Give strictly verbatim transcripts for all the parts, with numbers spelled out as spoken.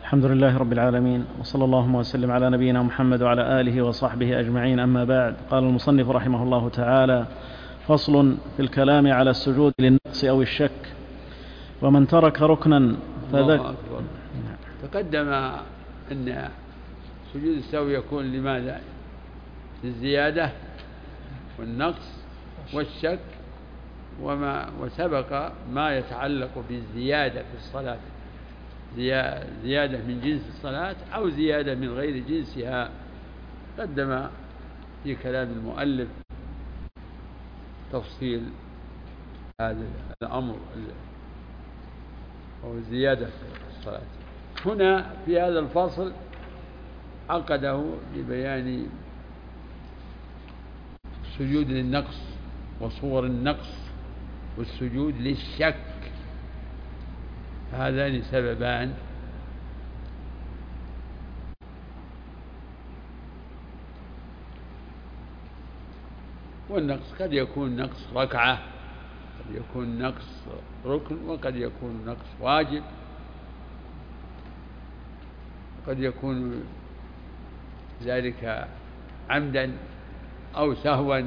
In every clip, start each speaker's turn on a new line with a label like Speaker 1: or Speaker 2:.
Speaker 1: الحمد لله رب العالمين، وصلى الله وسلم على نبينا محمد وعلى آله وصحبه أجمعين، أما بعد. قال المصنف رحمه الله تعالى: فصل في الكلام على السجود للنقص أو الشك. ومن ترك ركنا فذكر.
Speaker 2: تقدم أن سجود السهو يكون لماذا؟ للزيادة والنقص والشك، وما وسبق ما يتعلق بالزيادة في الصلاة، زيادة من جنس الصلاة أو زيادة من غير جنسها. قدم في كلام المؤلف تفصيل هذا الأمر أو الزيادة في الصلاة. هنا في هذا الفصل عقده لبيان السجود للنقص وصور النقص والسجود للشك. هذان سببان: والنقص قد يكون نقص ركعة، قد يكون نقص ركن، وقد يكون نقص واجب، قد يكون ذلك عمدا أو سهوا.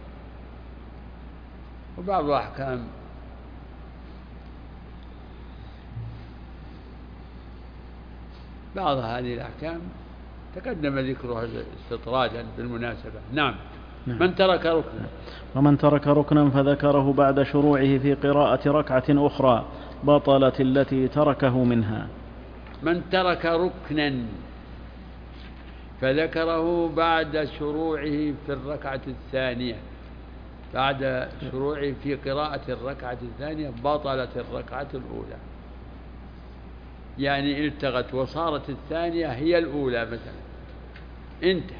Speaker 2: وبعض أحكام بعض هذه الأحكام تقدم ذكرها استطرادا بالمناسبة. نعم.
Speaker 1: نعم.
Speaker 2: من ترك ركنا
Speaker 1: ومن ترك ركنا فذكره بعد شروعه في قراءة ركعة أخرى بطلت التي تركه منها.
Speaker 2: من ترك ركنا فذكره بعد شروعه في الركعة الثانية، بعد شروعه في قراءة الركعة الثانية بطلت الركعة الأولى، يعني التغت وصارت الثانية هي الأولى مثلا، انتهى.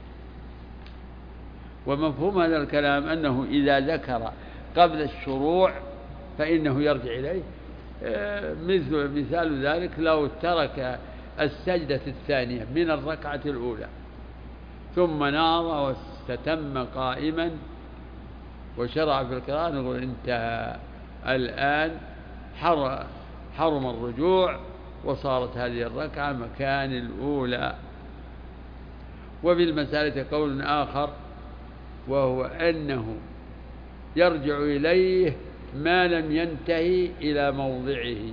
Speaker 2: ومفهوم هذا الكلام أنه إذا ذكر قبل الشروع فإنه يرجع إليه. مثل مثال ذلك لو ترك السجدة الثانية من الركعة الأولى ثم نهض واستتم قائما وشرع في القراءة، نقول انتهى الآن، حرم الرجوع وصارت هذه الركعة مكان الأولى. وبالمسألة قول آخر، وهو أنه يرجع إليه ما لم ينتهي إلى موضعه.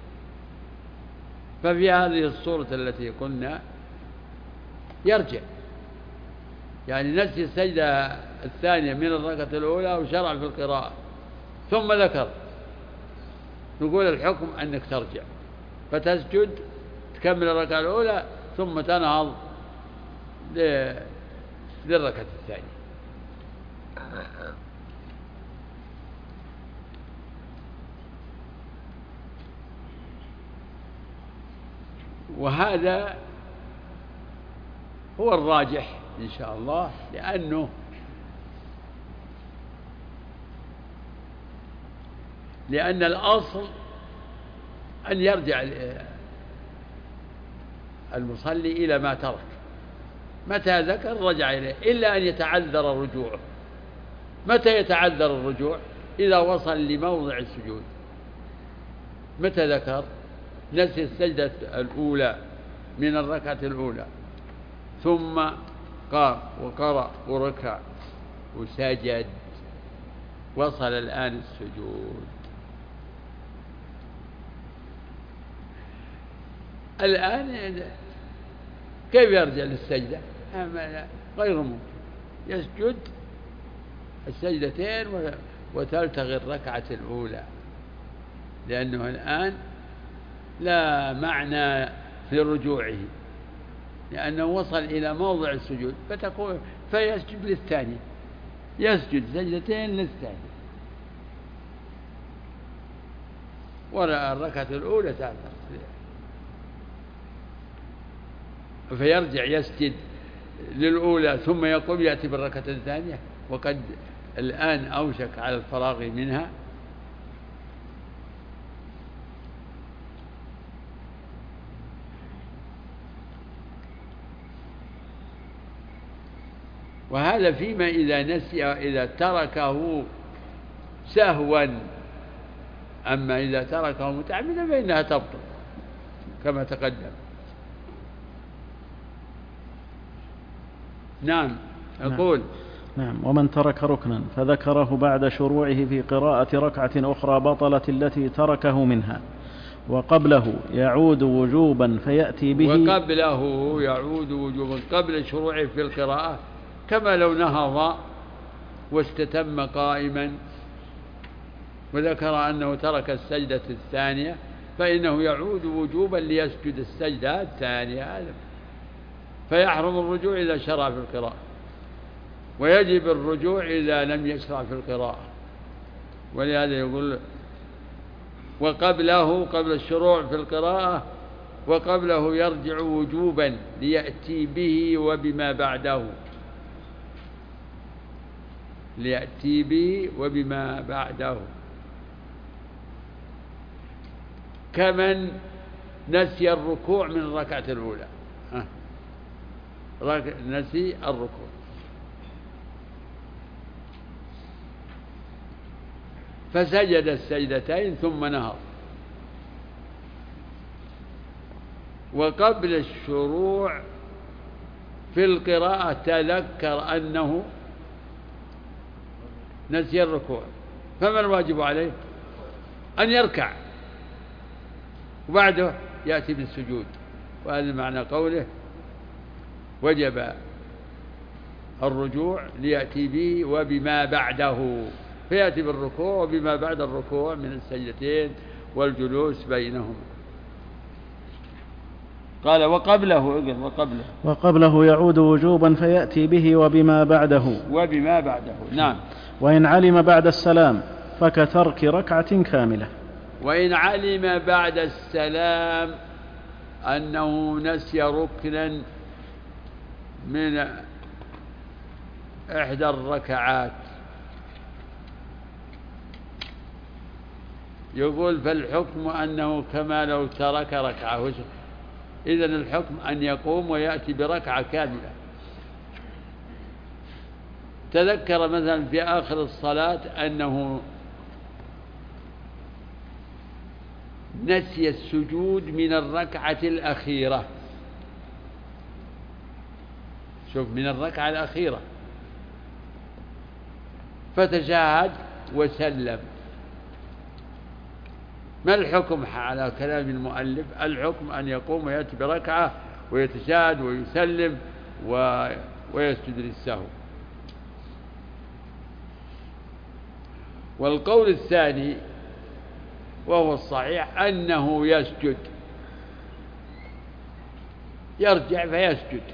Speaker 2: ففي هذه الصورة التي قلنا يرجع، يعني نسي السجدة الثانية من الركعة الأولى وشرع في القراءة ثم ذكر، نقول الحكم أنك ترجع فتسجد تكمل الركعة الأولى ثم تنهض للركعة الثانية. وهذا هو الراجح إن شاء الله، لأنه لأن الأصل أن يرجع المصلي إلى ما ترك، متى ذكر رجع إليه، إلا أن يتعذر رجوعه. متى يتعذر الرجوع؟ إذا وصل لموضع السجود. متى ذكر؟ نسي السجدة الأولى من الركعة الأولى ثم قام وقرأ وركع وسجد، وصل الآن السجود. الآن كيف يرجع للسجدة؟ غير ممكن، يسجد السجدتين وتلتغي الركعة الأولى، لأنه الآن لا معنى في رجوعه، لأنه وصل إلى موضع السجود، فتقول فيسجد للثانية، يسجد سجدتين للثانية، والركعة الأولى تعلق، فيرجع يسجد للأولى ثم يقوم يأتي بالركعة الثانية وقد الآن أوشك على الفراغ منها. وهذا فيما إذا نسي، إذا تركه سهوا. أما إذا تركه متعمدا فإنها تبطل كما تقدم. نعم يقول
Speaker 1: نعم. ومن ترك ركنا فذكره بعد شروعه في قراءة ركعة أخرى بطلت التي تركه منها، وقبله يعود وجوبا فيأتي به
Speaker 2: وقبله يعود وجوبا قبل شروعه في القراءة، كما لو نهض واستتم قائما وذكر أنه ترك السجدة الثانية فإنه يعود وجوبا ليسجد السجدة الثانية، فيحرم الرجوع إذا شرع في القراءة، ويجب الرجوع إذا لم يشرع في القراءة. ولهذا يقول وقبله قبل الشروع في القراءة وقبله يرجع وجوبا ليأتي به وبما بعده، ليأتي به وبما بعده، كمن نسي الركوع من الركعة الأولى، نسي الركوع فسجد السجدتين ثم نهض، وقبل الشروع في القراءة تذكر أنه نسي الركوع، فما الواجب عليه؟ أن يركع وبعده يأتي بالسجود. وهذا معنى قوله وجب الرجوع ليأتي به وبما بعده، فيأتي بالركوع وبما بعد الركوع من السجدتين والجلوس بينهما. قال وقبله وقبله
Speaker 1: وقبله يعود وجوبا فيأتي به وبما بعده
Speaker 2: وبما بعده نعم.
Speaker 1: وإن علم بعد السلام فكترك ركعة كاملة.
Speaker 2: وإن علم بعد السلام أنه نسي ركنا من إحدى الركعات، يقول فالحكم أنه كما لو ترك ركعة، إذن الحكم أن يقوم ويأتي بركعة كاملة. تذكر مثلا في آخر الصلاة أنه نسي السجود من الركعة الأخيرة، شوف من الركعة الأخيرة، فتشاهد وسلم. ما الحكم على كلام المؤلف؟ الحكم أن يقوم ويأتي بركعة ويتشاهد ويسلم ويسجد للسهو. والقول الثاني وهو الصحيح أنه يسجد، يرجع فيسجد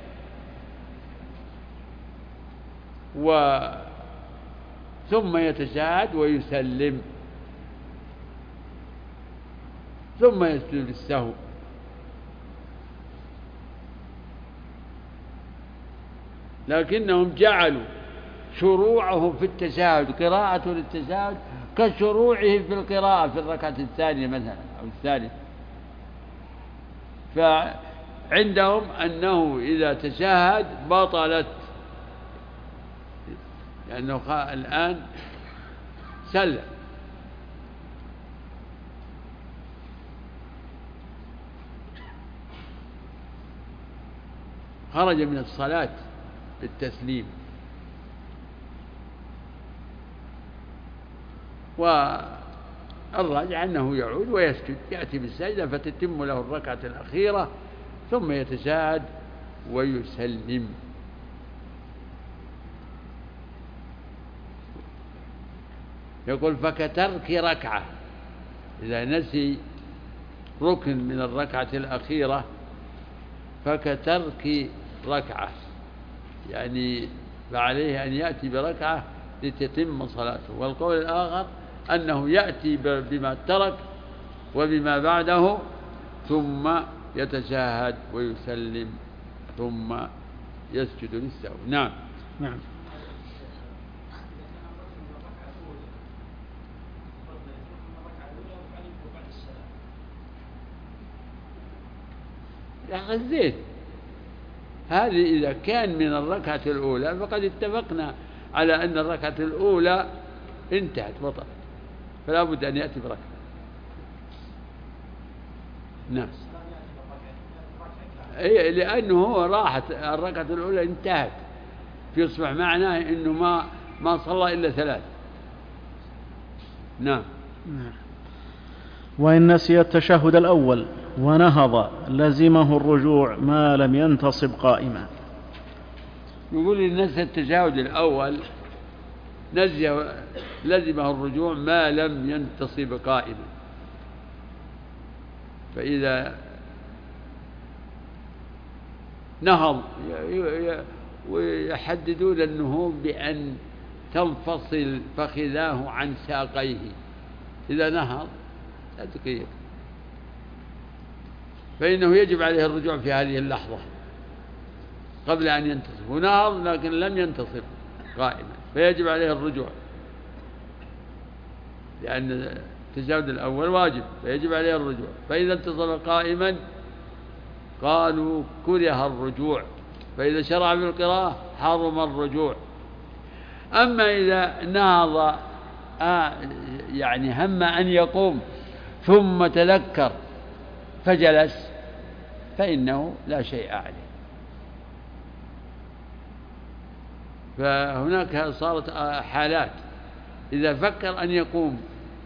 Speaker 2: و ثم يتشاهد ويسلم ثم يسجد للسهو. لكنهم جعلوا شروعه في التشهد قراءة للتشهد كشروعه في القراءة في الركعة الثانية مثلا أو الثالثة، فعندهم أنه إذا تشهد بطلت، لأنه الآن سلم. خرج من الصلاة بالتسليم. والراجع أنه يعود ويسجد، يأتي بالسجدة فتتم له الركعة الأخيرة ثم يتشاهد ويسلم. يقول فكترك ركعة، إذا نسي ركن من الركعة الأخيرة فكترك ركعة، يعني فعليه أن يأتي بركعة لتتم صلاته. والقول الآخر أنه يأتي بما ترك وبما بعده ثم يتشاهد ويسلم ثم يسجد للسهو. نعم
Speaker 1: نعم.
Speaker 2: يا الزيت هذه إذا كان من الركعة الأولى فقد اتفقنا على أن الركعة الأولى انتهت بطلت، فلا بد أن يأتي بركعة. نعم، أي لأنه هو راحت الركعة الأولى انتهت يصبح معناه إنه ما ما صلى إلا ثلاث. نعم.
Speaker 1: نعم. وإن نسي التشهد الأول ونهض لزمه الرجوع ما لم ينتصب قائما.
Speaker 2: يقول إن نسي التشهد الأول نزي لزمه الرجوع ما لم ينتصب قائما. فإذا نهض ويحددون النهوض بأن تنفصل فخذاه عن ساقيه. إذا نهض لا تقيد، فإنه يجب عليه الرجوع في هذه اللحظة قبل أن ينتصب. ونهض لكن لم ينتصب قائما فيجب عليه الرجوع، لأن التشهد الأول واجب فيجب عليه الرجوع. فإذا انتصب قائما قالوا كره الرجوع، فإذا شرع في القراءة حرم الرجوع. أما إذا نهض آه يعني هم أن يقوم ثم تذكر فجلس فإنه لا شيء عليه. فهناك صارت حالات إذا فكر أن يقوم،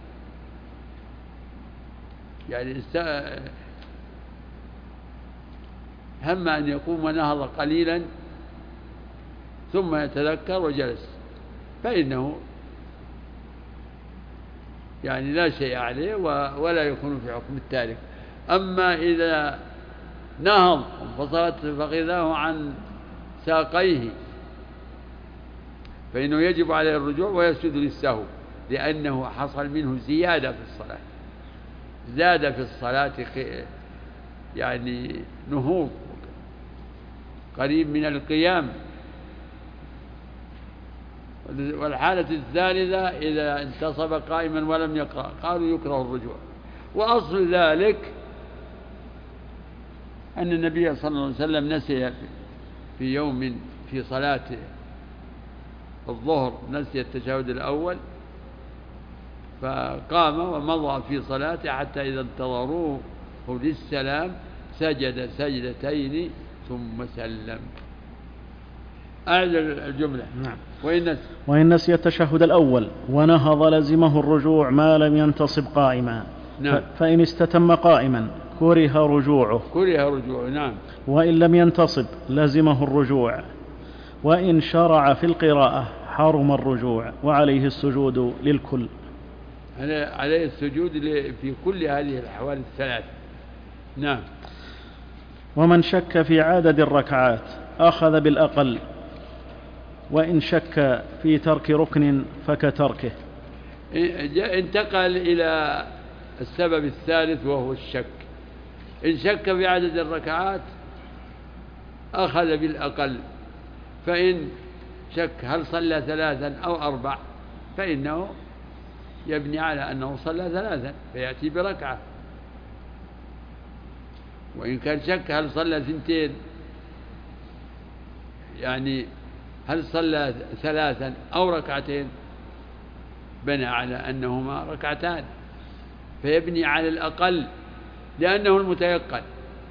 Speaker 2: يعني هم أن يقوم ونهض قليلا ثم يتذكر وجلس فإنه يعني لا شيء عليه ولا يكون في حكم التارك. أما إذا نهض وانفصلت فخذاه عن ساقيه فإنه يجب عليه الرجوع ويسجد للسهو، لأنه حصل منه زيادة في الصلاة، زاد في الصلاة يعني نهوض قريب من القيام. والحالة الثالثة إذا انتصب قائما ولم يقرأ قالوا يكره الرجوع. وأصل ذلك أن النبي صلى الله عليه وسلم نسي في يوم في صلاة الظهر نسي التشهد الأول فقام ومضى في صلاته حتى إذا انتظروه للسلام سجد سجدتين ثم سلم. أعد الجملة.
Speaker 1: نعم.
Speaker 2: وإن نسي
Speaker 1: وإن نسي التشهد الأول ونهض لزمه الرجوع ما لم ينتصب قائما.
Speaker 2: نعم.
Speaker 1: فإن استتم قائما كره رجوعه.
Speaker 2: كره رجوعه. نعم.
Speaker 1: وإن لم ينتصب لزمه الرجوع. وإن شرع في القراءة حرم الرجوع وعليه السجود للكل.
Speaker 2: عليه السجود في كل هذه الأحوال الثلاث. نعم.
Speaker 1: ومن شك في عدد الركعات أخذ بالأقل، وإن شك في ترك ركن فكتركه.
Speaker 2: انتقل إلى السبب الثالث وهو الشك. إن شك في عدد الركعات أخذ بالأقل، فإن شك هل صلى ثلاثا أو أربع فإنه يبني على أنه صلى ثلاثا فيأتي بركعة. وإن كان شك هل صلى ثنتين يعني هل صلى ثلاثا أو ركعتين بنى على أنهما ركعتان فيبني على الأقل لأنه المتيقن،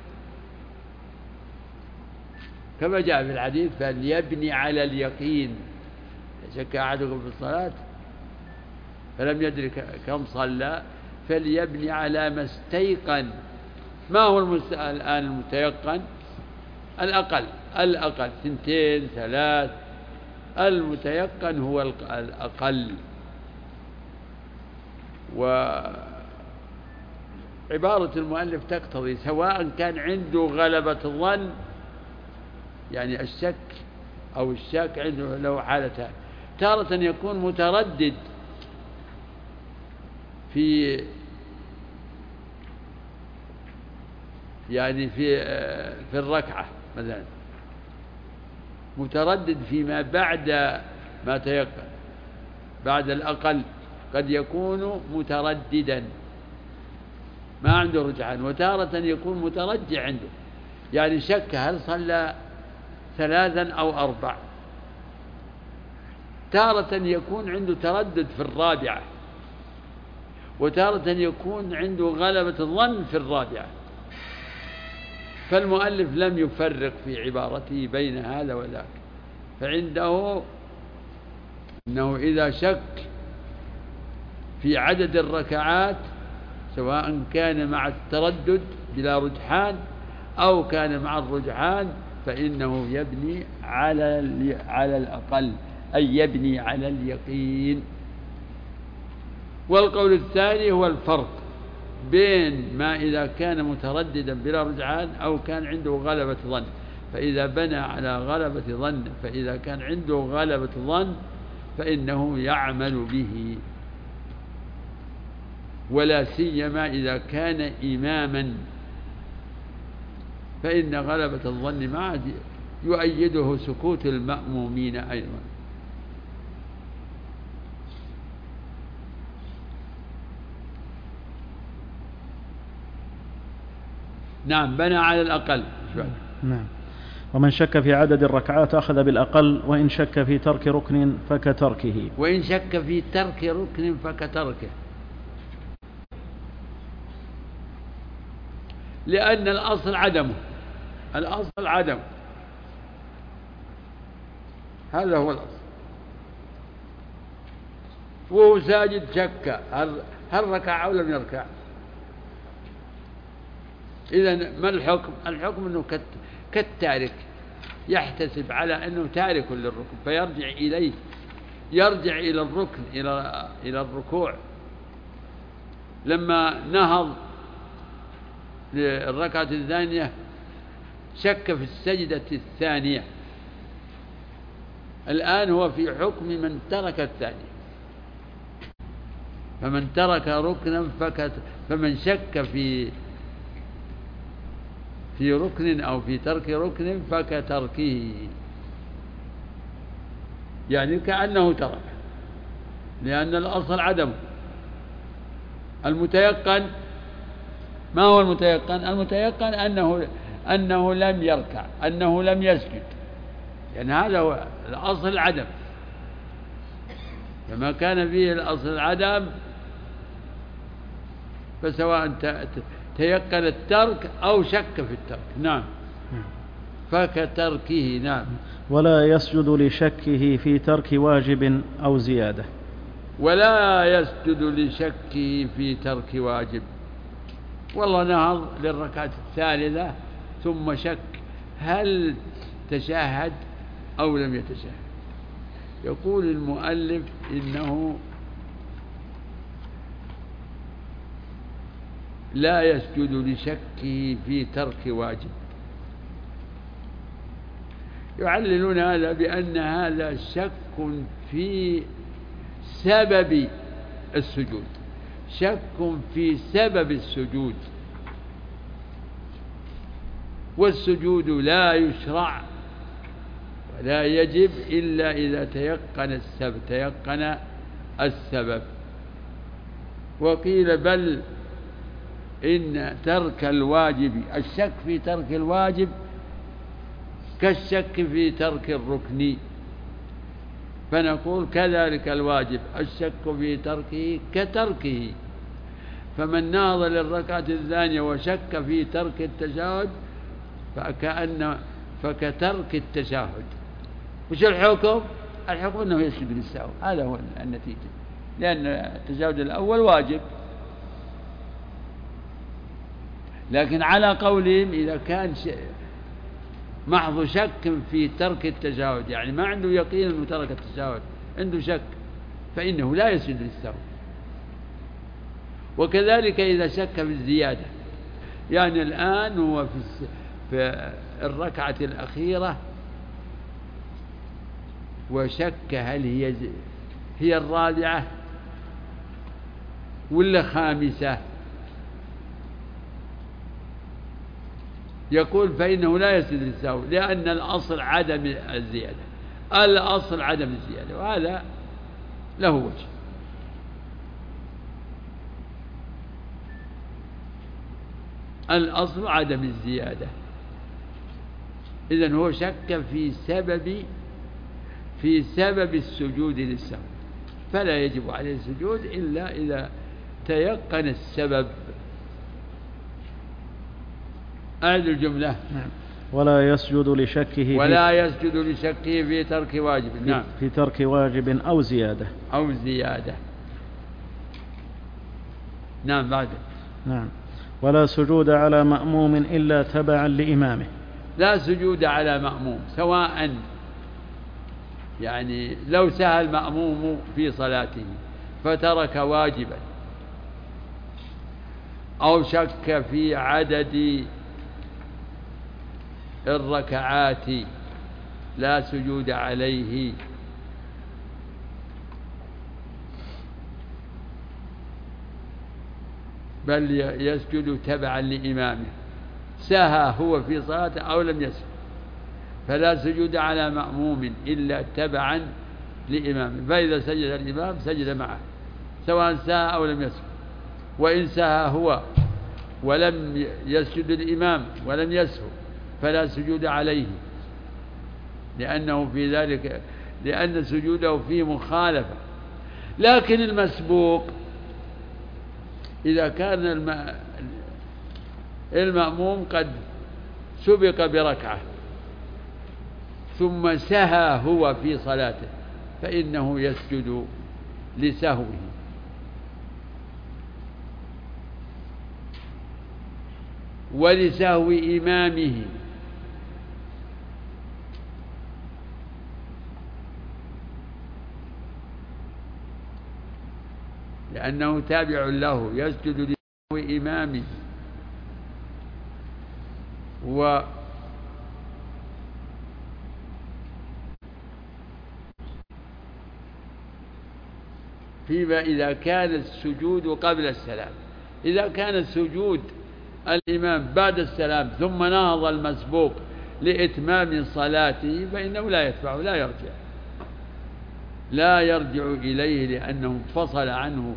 Speaker 2: كما جاء في الحديث فليبني على اليقين. شك أحدكم في الصلاة فلم يدرك كم صلى فليبني على ما استيقن. ما هو المست... الآن المتيقن؟ الأقل، الأقل ثنتين ثلاث، المتيقن هو الأقل. وعبارة المؤلف تقتضي سواء كان عنده غلبة الظن يعني الشك أو الشاك عنده له حالتان، تارة يكون متردد في يعني في في الركعة مثلا، متردد فيما بعد ما تيقن بعد الأقل، قد يكون مترددا ما عنده رجعان. وتارة يكون مترجع عنده يعني شك هل صلى ثلاثا أو أربع. تارة يكون عنده تردد في الرابعة، وتارة يكون عنده غلبة الظن في الرابعة. فالمؤلف لم يفرق في عبارته بين هذا وذاك، فعنده أنه إذا شك في عدد الركعات سواء كان مع التردد بلا رجحان أو كان مع الرجحان فإنه يبني على على الأقل، أي يبني على اليقين. والقول الثاني هو الفرق بين ما إذا كان مترددا بلا رجحان أو كان عنده غلبة ظن، فإذا بنى على غلبة ظن فإذا كان عنده غلبة ظن فإنه يعمل به، ولا سيما إذا كان إماما فإن غلبة الظن معه يؤيده سكوت المأمومين أيضا. نعم، بنى على الأقل.
Speaker 1: نعم. ومن شك في عدد الركعات أخذ بالأقل، وإن شك في ترك ركن فكتركه.
Speaker 2: وإن شك في ترك ركن فكتركه، لأن الأصل عدمه، الأصل عدم، هذا هو الأصل. وهو ساجد شك هل ركع أو لم يركع. إذن ما الحكم؟ الحكم أنه كالتارك، يحتسب على أنه تارك للركن فيرجع إليه، يرجع إلى الركن إلى إلى الركوع. لما نهض للركعة الثانية شك في السجدة الثانية، الآن هو في حكم من ترك الثانية، فمن ترك ركنا فكت فمن شك في في ركن أو في ترك ركن فكتركه، يعني كأنه ترك، لأن الأصل عدم. المتيقن ما هو المتيقن؟ المتيقن أنه أنه لم يركع، أنه لم يسجد، يعني هذا هو الأصل العدم. فما كان فيه الأصل العدم فسواء تيقن الترك أو شك في الترك. نعم، فكتركه. نعم.
Speaker 1: ولا يسجد لشكه في ترك واجب أو زيادة.
Speaker 2: ولا يسجد لشكه في ترك واجب. والله نهض للركعة الثالثة ثم شك هل تشاهد أو لم يتشاهد. يقول المؤلف إنه لا يسجد لشكه في ترك واجب. يعللون هذا بأن هذا شك في سبب السجود، شك في سبب السجود، والسجود لا يشرع ولا يجب إلا إذا تيقن السبب تيقن السبب. وقيل بل إن ترك الواجب، الشك في ترك الواجب كالشك في ترك الركن، فنقول كذلك الواجب الشك في تركه كتركه. فمن ناظر للركعة الثانية وشك في ترك التشهد فكأن فكترك التشهد. وش الحكم؟ الحكم أنه يسجد للسهو، هذا هو النتيجة، لأن التشهد الأول واجب. لكن على قولهم إذا كان محض شك في ترك التشهد، يعني ما عنده يقين أنه ترك التشهد، عنده شك، فإنه لا يسجد للسهو. وكذلك إذا شك في الزيادة، يعني الآن هو في في الركعة الأخيرة وشك هل هي هي الرابعة ولا خامسة، يقول فإنه لا يسجد للسهو، لأن الأصل عدم الزيادة، الأصل عدم الزيادة، وهذا له وجه. الأصل عدم الزيادة، إذن هو شك في سبب في سبب السجود للسهو، فلا يجب عليه السجود إلا إذا تيقن السبب. أعد الجملة.
Speaker 1: نعم. ولا يسجد لشكه
Speaker 2: ولا يسجد لشكه في ترك واجب. نعم.
Speaker 1: في ترك واجب أو زيادة
Speaker 2: أو زيادة. نعم. بعد.
Speaker 1: نعم. ولا سجود على مأموم إلا تبعا لإمامه.
Speaker 2: لا سجود على مأموم، سواء يعني لو سهى المأموم في صلاته فترك واجبا أو شك في عدد الركعات لا سجود عليه. بل يسجد تبعا لإمامه، سهى هو في صلاته أو لم يسجد، فلا سجود على مأموم إلا تبعا لإمامه. فإذا سجد الإمام سجد معه سواء سهى أو لم يسجد. وإن سهى هو ولم يسجد الإمام ولم يسهو فلا سجود عليه، لأنه في ذلك لأن سجوده فيه مخالفة. لكن المسبوق إذا كان المأموم قد سبق بركعة ثم سهى هو في صلاته فإنه يسجد لسهوه. ولسهو إمامه، لأنه تابع له، يسجد لسهو إمامه. و فيما إذا كان السجود قبل السلام. إذا كان السجود الإمام بعد السلام ثم نهض المسبوق لإتمام صلاته فإنه لا يتبعه، لا يرجع لا يرجع إليه لأنه انفصل عنه.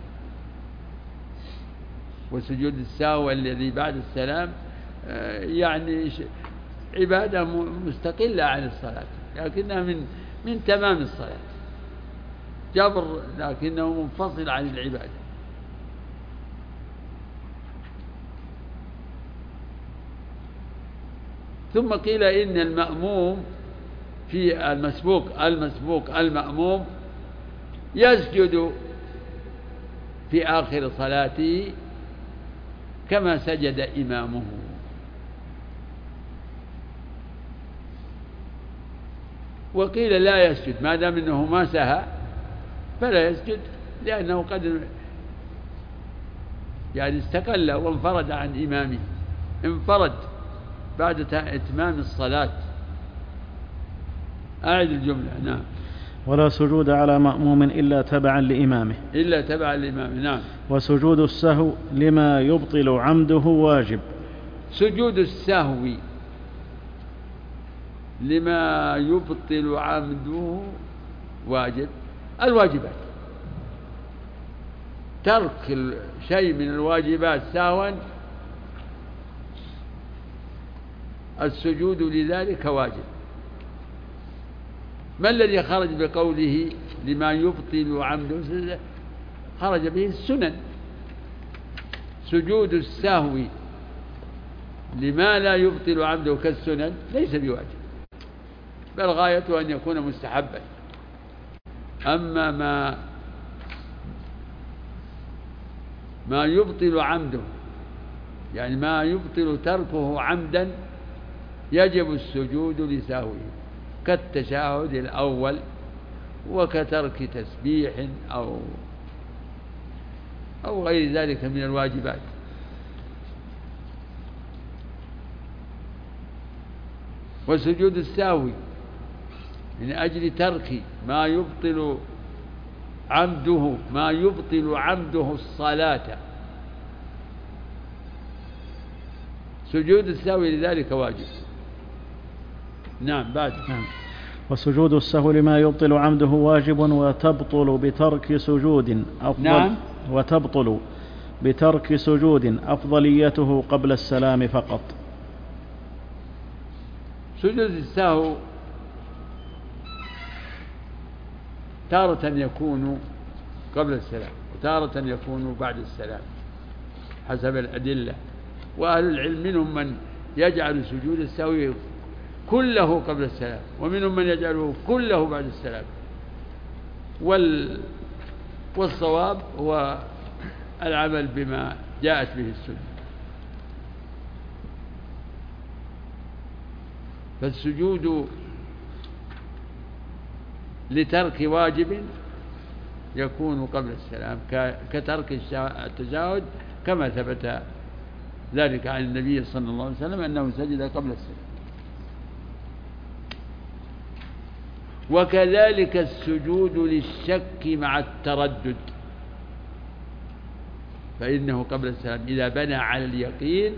Speaker 2: وسجود السهو الذي بعد السلام يعني عبادة مستقلة عن الصلاة، لكنها من من تمام الصلاة، جبر لكنه منفصل عن العبادة. ثم قيل إن المأموم في المسبوق المسبوق المأموم يسجد في آخر صلاته كما سجد إمامه. وقيل لا يسجد ما دام أنه ما سهى فلا يسجد، لأنه قد يعني استقل وانفرد عن إمامه، انفرد بعد إتمام الصلاة. أعد الجملة. نعم.
Speaker 1: ولا سجود على مأموم إلا تبعا لإمامه.
Speaker 2: إلا تبعا لإمامه. نعم.
Speaker 1: وسجود السهو لما يبطل عمده واجب.
Speaker 2: سجود السهو لما يبطل عمده واجب. الواجبات، ترك شيء من الواجبات سهوا السجود لذلك واجب. ما الذي خرج بقوله لما يبطل عمده؟ خرج به السنن. سجود السهو لما لا يبطل عمده كالسنن ليس بواجب، بل غايته أن يكون مستحبا. أما ما ما يبطل عمده يعني ما يبطل تركه عمدا يجب السجود لسهوه، كالتشهد الأول وكترك تسبيح أو أو غير ذلك من الواجبات. وسجود السهو من أجل ترك ما يبطل عمده ما يبطل عمده الصلاة، سجود السهو لذلك واجب. نعم. بعد.
Speaker 1: نعم. وسجود السهو لما يبطل عمده واجب وتبطل بترك سجود أفضل.
Speaker 2: نعم.
Speaker 1: وتبطل بترك سجود أفضليته قبل السلام فقط.
Speaker 2: سجود السهو تارة يكون قبل السلام وتارة يكون بعد السلام حسب الأدلة. وأهل العلم منهم من يجعل سجود السهو كله قبل السلام، ومنهم من يجعله كله بعد السلام. وال والصواب هو العمل بما جاءت به السنة. فالسجود لترك واجب يكون قبل السلام كترك التشهد، كما ثبت ذلك عن النبي صلى الله عليه وسلم أنه سجد قبل السلام. وكذلك السجود للشك مع التردد، فإنه قبل السلام إذا بنى على اليقين،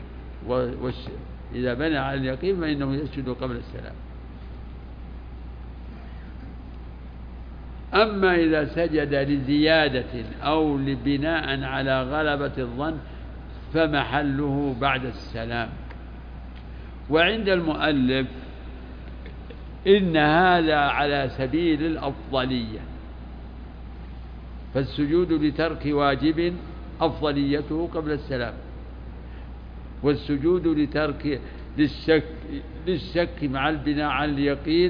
Speaker 2: وإذا بنى على اليقين فإنه يسجد قبل السلام. أما إذا سجد لزيادة أو لبناء على غلبة الظن فمحله بعد السلام. وعند المؤلف إن هذا على سبيل الأفضلية، فالسجود لترك واجب أفضليته قبل السلام، والسجود لترك للشك, للشك مع البناء على اليقين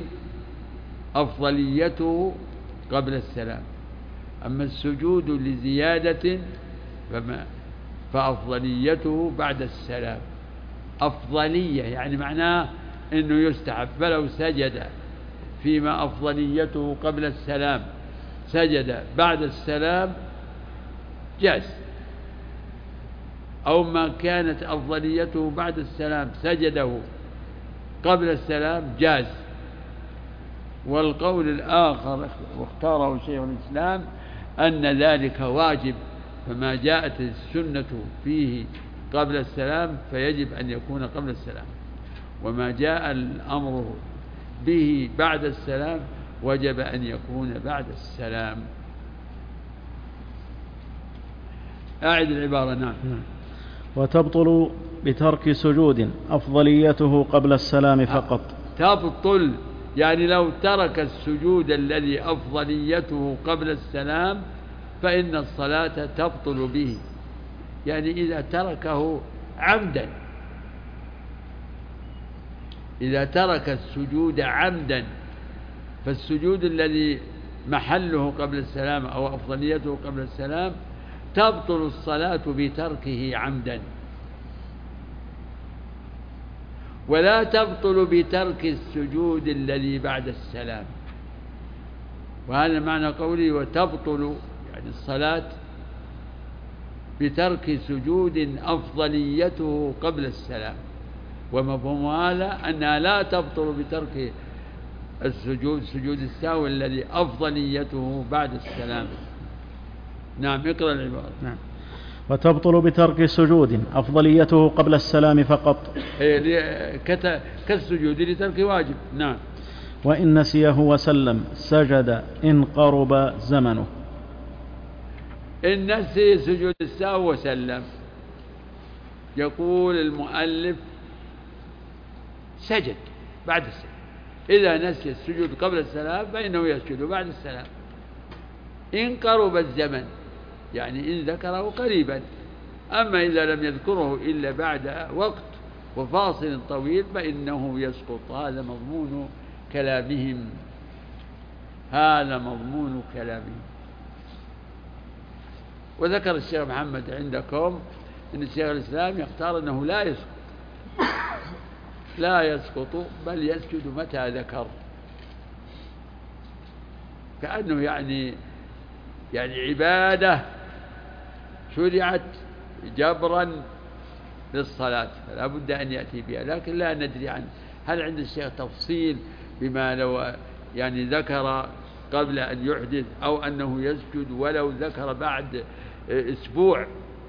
Speaker 2: أفضليته قبل السلام. أما السجود لزيادة فما فأفضليته بعد السلام. أفضلية يعني معناه أنه يستحب، فلو سجد فيما أفضليته قبل السلام سجد بعد السلام جاز، أو ما كانت أفضليته بعد السلام سجده قبل السلام جاز. والقول الآخر واختاره شيخ الإسلام أن ذلك واجب، فما جاءت السنة فيه قبل السلام فيجب أن يكون قبل السلام، وما جاء الأمر به بعد السلام وجب أن يكون بعد السلام. أعد العبارة. نعم.
Speaker 1: وتبطل بترك سجود أفضليته قبل السلام فقط.
Speaker 2: تبطل يعني لو ترك السجود الذي أفضليته قبل السلام فإن الصلاة تبطل به، يعني إذا تركه عمدا، إذا ترك السجود عمدا، فالسجود الذي محله قبل السلام أو أفضليته قبل السلام تبطل الصلاة بتركه عمدا، ولا تبطل بترك السجود الذي بعد السلام. وهذا معنى قولي وتبطل يعني الصلاة بترك سجود أفضليته قبل السلام. ومفهوم هذا أنها لا تبطل بترك السجود سجود السهو الذي أفضليته بعد السلام. نعم. اقرأ العبارة.
Speaker 1: نعم. وتبطل بترك سجود أفضليته قبل السلام فقط،
Speaker 2: كالسجود لترك واجب. نعم.
Speaker 1: وإن نسيه وسلم سجد إن قرب زمنه.
Speaker 2: إن نسي سجود السهو وسلم، يقول المؤلف سجد بعد السلام. إذا نسي السجود قبل السلام فإنه يسجد بعد السلام إن قرب الزمن، يعني إن ذكره قريبا. أما إذا لم يذكره إلا بعد وقت وفاصل طويل فإنه يسقط. هذا مضمون كلامهم، هذا مضمون كلامهم. وذكر الشيخ محمد عندكم أن الشيخ الإسلام يختار أنه لا يسقط، لا يسقط بل يسجد متى ذكر، كأنه يعني يعني عبادة شرعت جبرا للصلاة فلا بد أن يأتي بها. لكن لا ندري عن هل عند الشيخ تفصيل بما لو يعني ذكر قبل أن يحدث أو أنه يسجد ولو ذكر بعد أسبوع.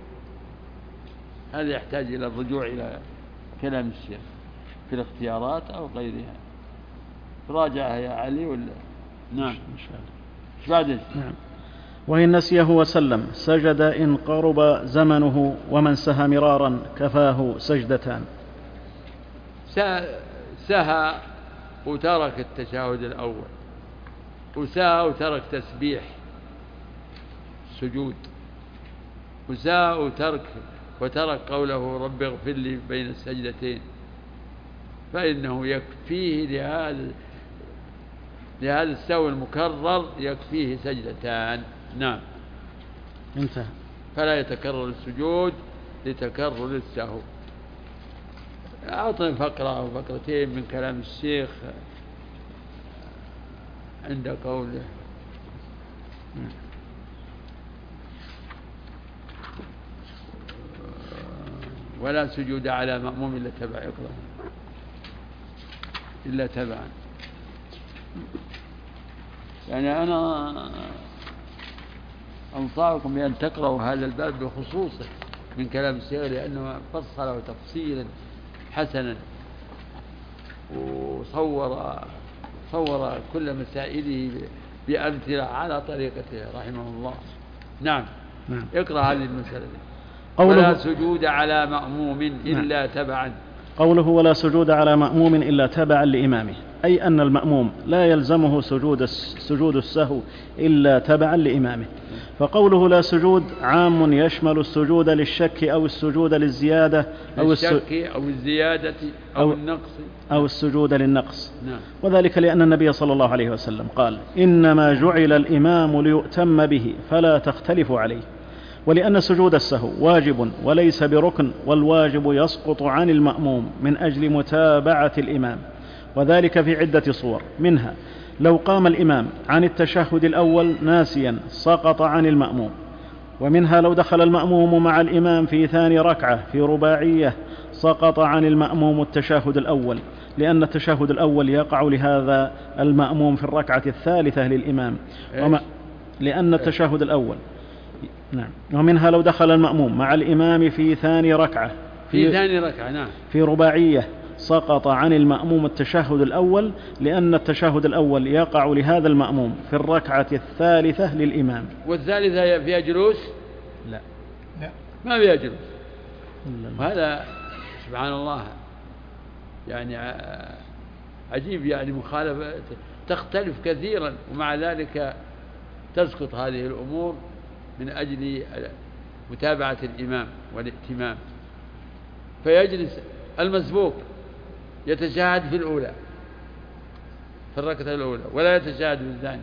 Speaker 2: هذا يحتاج إلى الرجوع إلى كلام الشيخ في الاختيارات أو غيرها. راجعها يا علي ولا؟ نعم. إيش بعد؟
Speaker 1: نعم. وإن نسيه وسلم سجد إن قرب زمنه، ومن سهى مرارا كفاه سجدتان.
Speaker 2: سهى وترك التشهد الأول، وسهى وترك تسبيح السجود، وسهى وترك وترك قوله رب اغفر لي بين السجدتين، فإنه يكفيه لهذا لهذا السهو المكرر يكفيه سجدتان. نعم
Speaker 1: انتهى.
Speaker 2: فلا يتكرر السجود لتكرر السهو. أعطني فقرة أو فقرتين من كلام الشيخ عند قوله ولا سجود على مأموم إلا تبع يقرأ إلا تبعا. يعني أنا أنصحكم بأن تقرأوا هذا الباب بخصوصه من كلام الشيخ، لأنه فصله تفصيلا حسنا وصور صور كل مسائله بأمثلة على طريقته رحمه الله. نعم, نعم. اقرأ هذه المسألة. ولا سجود على مأموم إلا نعم. تبعا.
Speaker 1: قوله ولا سجود على مأموم إلا تبعا لإمامه، أي أن المأموم لا يلزمه سجود سجود السهو إلا تبعا لإمامه. فقوله لا سجود عام يشمل السجود للشك أو السجود للزيادة
Speaker 2: أو الشك أو الزيادة أو, أو النقص
Speaker 1: أو السجود للنقص.
Speaker 2: نعم.
Speaker 1: وذلك لأن النبي صلى الله عليه وسلم قال إنما جعل الإمام ليؤتم به فلا تختلفوا عليه، ولأن سجود السهو واجب وليس بركن، والواجب يسقط عن المأموم من أجل متابعة الإمام، وذلك في عدة صور، منها لو قام الإمام عن التشهد الأول ناسيا سقط عن المأموم، ومنها لو دخل المأموم مع الإمام في ثاني ركعة في رباعية سقط عن المأموم التشهد الأول، لأن التشهد الأول يقع لهذا المأموم في الركعة الثالثة للإمام، وما لأن التشهد الأول نعم. ومنها لو دخل المأموم مع الإمام في ثاني ركعة
Speaker 2: في, في ثاني ركعة نعم
Speaker 1: في رباعية سقط عن المأموم التشهد الأول، لأن التشهد الأول يقع لهذا المأموم في الركعة الثالثة للإمام.
Speaker 2: والثالثة فيها جلوس؟
Speaker 1: لا
Speaker 2: لا ما فيها جلوس. وهذا سبحان الله يعني عجيب، يعني مخالفة تختلف كثيرا، ومع ذلك تسقط هذه الأمور من أجل متابعة الإمام والائتمام. فيجلس المسبوق يتشاهد في الأولى في الركعة الأولى ولا يتشاهد في الثانية،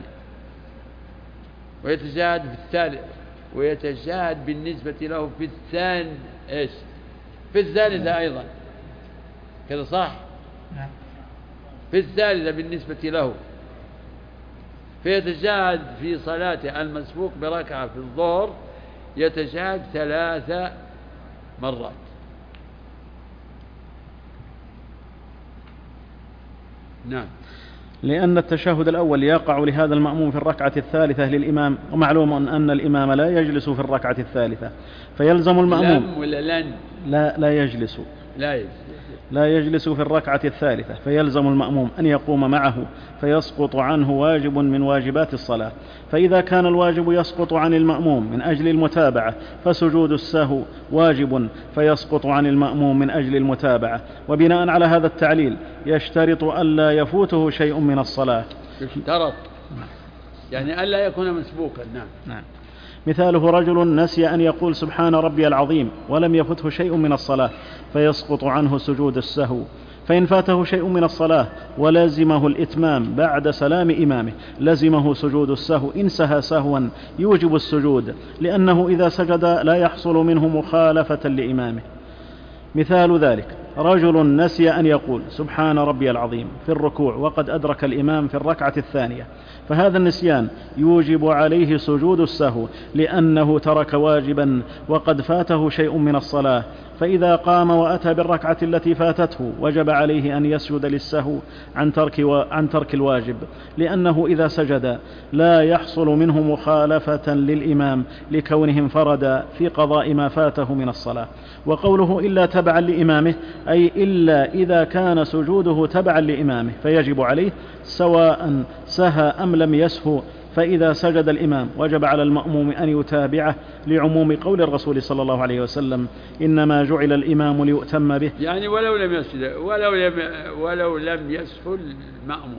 Speaker 2: ويتشاهد في الثالث، ويتشاهد بالنسبة له في الثاني إيش في الثالثة أيضا كذا صح؟ في الثالثة بالنسبة له، فيتشاهد في صلاة المسبوق بركعة في الظهر يتشاهد ثلاث مرات. نعم.
Speaker 1: لأن التشهد الأول يقع لهذا المأموم في الركعة الثالثة للإمام، ومعلوم أن الإمام لا يجلس في الركعة الثالثة، فيلزم المأموم
Speaker 2: لم ولا لن
Speaker 1: لا لا يجلس
Speaker 2: لا يجلس
Speaker 1: لا يجلس في الركعة الثالثة، فيلزم المأموم أن يقوم معه، فيسقط عنه واجب من واجبات الصلاة. فإذا كان الواجب يسقط عن المأموم من أجل المتابعة فسجود السهو واجب فيسقط عن المأموم من أجل المتابعة. وبناء على هذا التعليل يشترط ألا يفوته شيء من الصلاة.
Speaker 2: يشترط يعني ألا يكون مسبوقا. نعم.
Speaker 1: نعم. مثاله رجل نسي أن يقول سبحان ربي العظيم ولم يفته شيء من الصلاة فيسقط عنه سجود السهو. فإن فاته شيء من الصلاة ولازمه الإتمام بعد سلام إمامه لزمه سجود السهو إن سهى سهوا يوجب السجود، لأنه إذا سجد لا يحصل منه مخالفة لإمامه. مثال ذلك رجل نسي أن يقول سبحان ربي العظيم في الركوع وقد أدرك الإمام في الركعة الثانية، فهذا النسيان يوجب عليه سجود السهو لأنه ترك واجبا وقد فاته شيء من الصلاة، فإذا قام وأتى بالركعة التي فاتته وجب عليه أن يسجد للسهو عن ترك, و... عن ترك الواجب، لأنه إذا سجد لا يحصل منه مخالفة للإمام لكونه انفرد في قضاء ما فاته من الصلاة. وقوله إلا تبعا لإمامه أي إلا إذا كان سجوده تبعا لإمامه فيجب عليه سواء سهى أم لم يسهو، فإذا سجد الإمام وجب على المأموم أن يتابعه لعموم قول الرسول صلى الله عليه وسلم إنما جعل الإمام ليؤتم به،
Speaker 2: يعني ولو لم يسجد ولو لم, ولو لم يسهو المأموم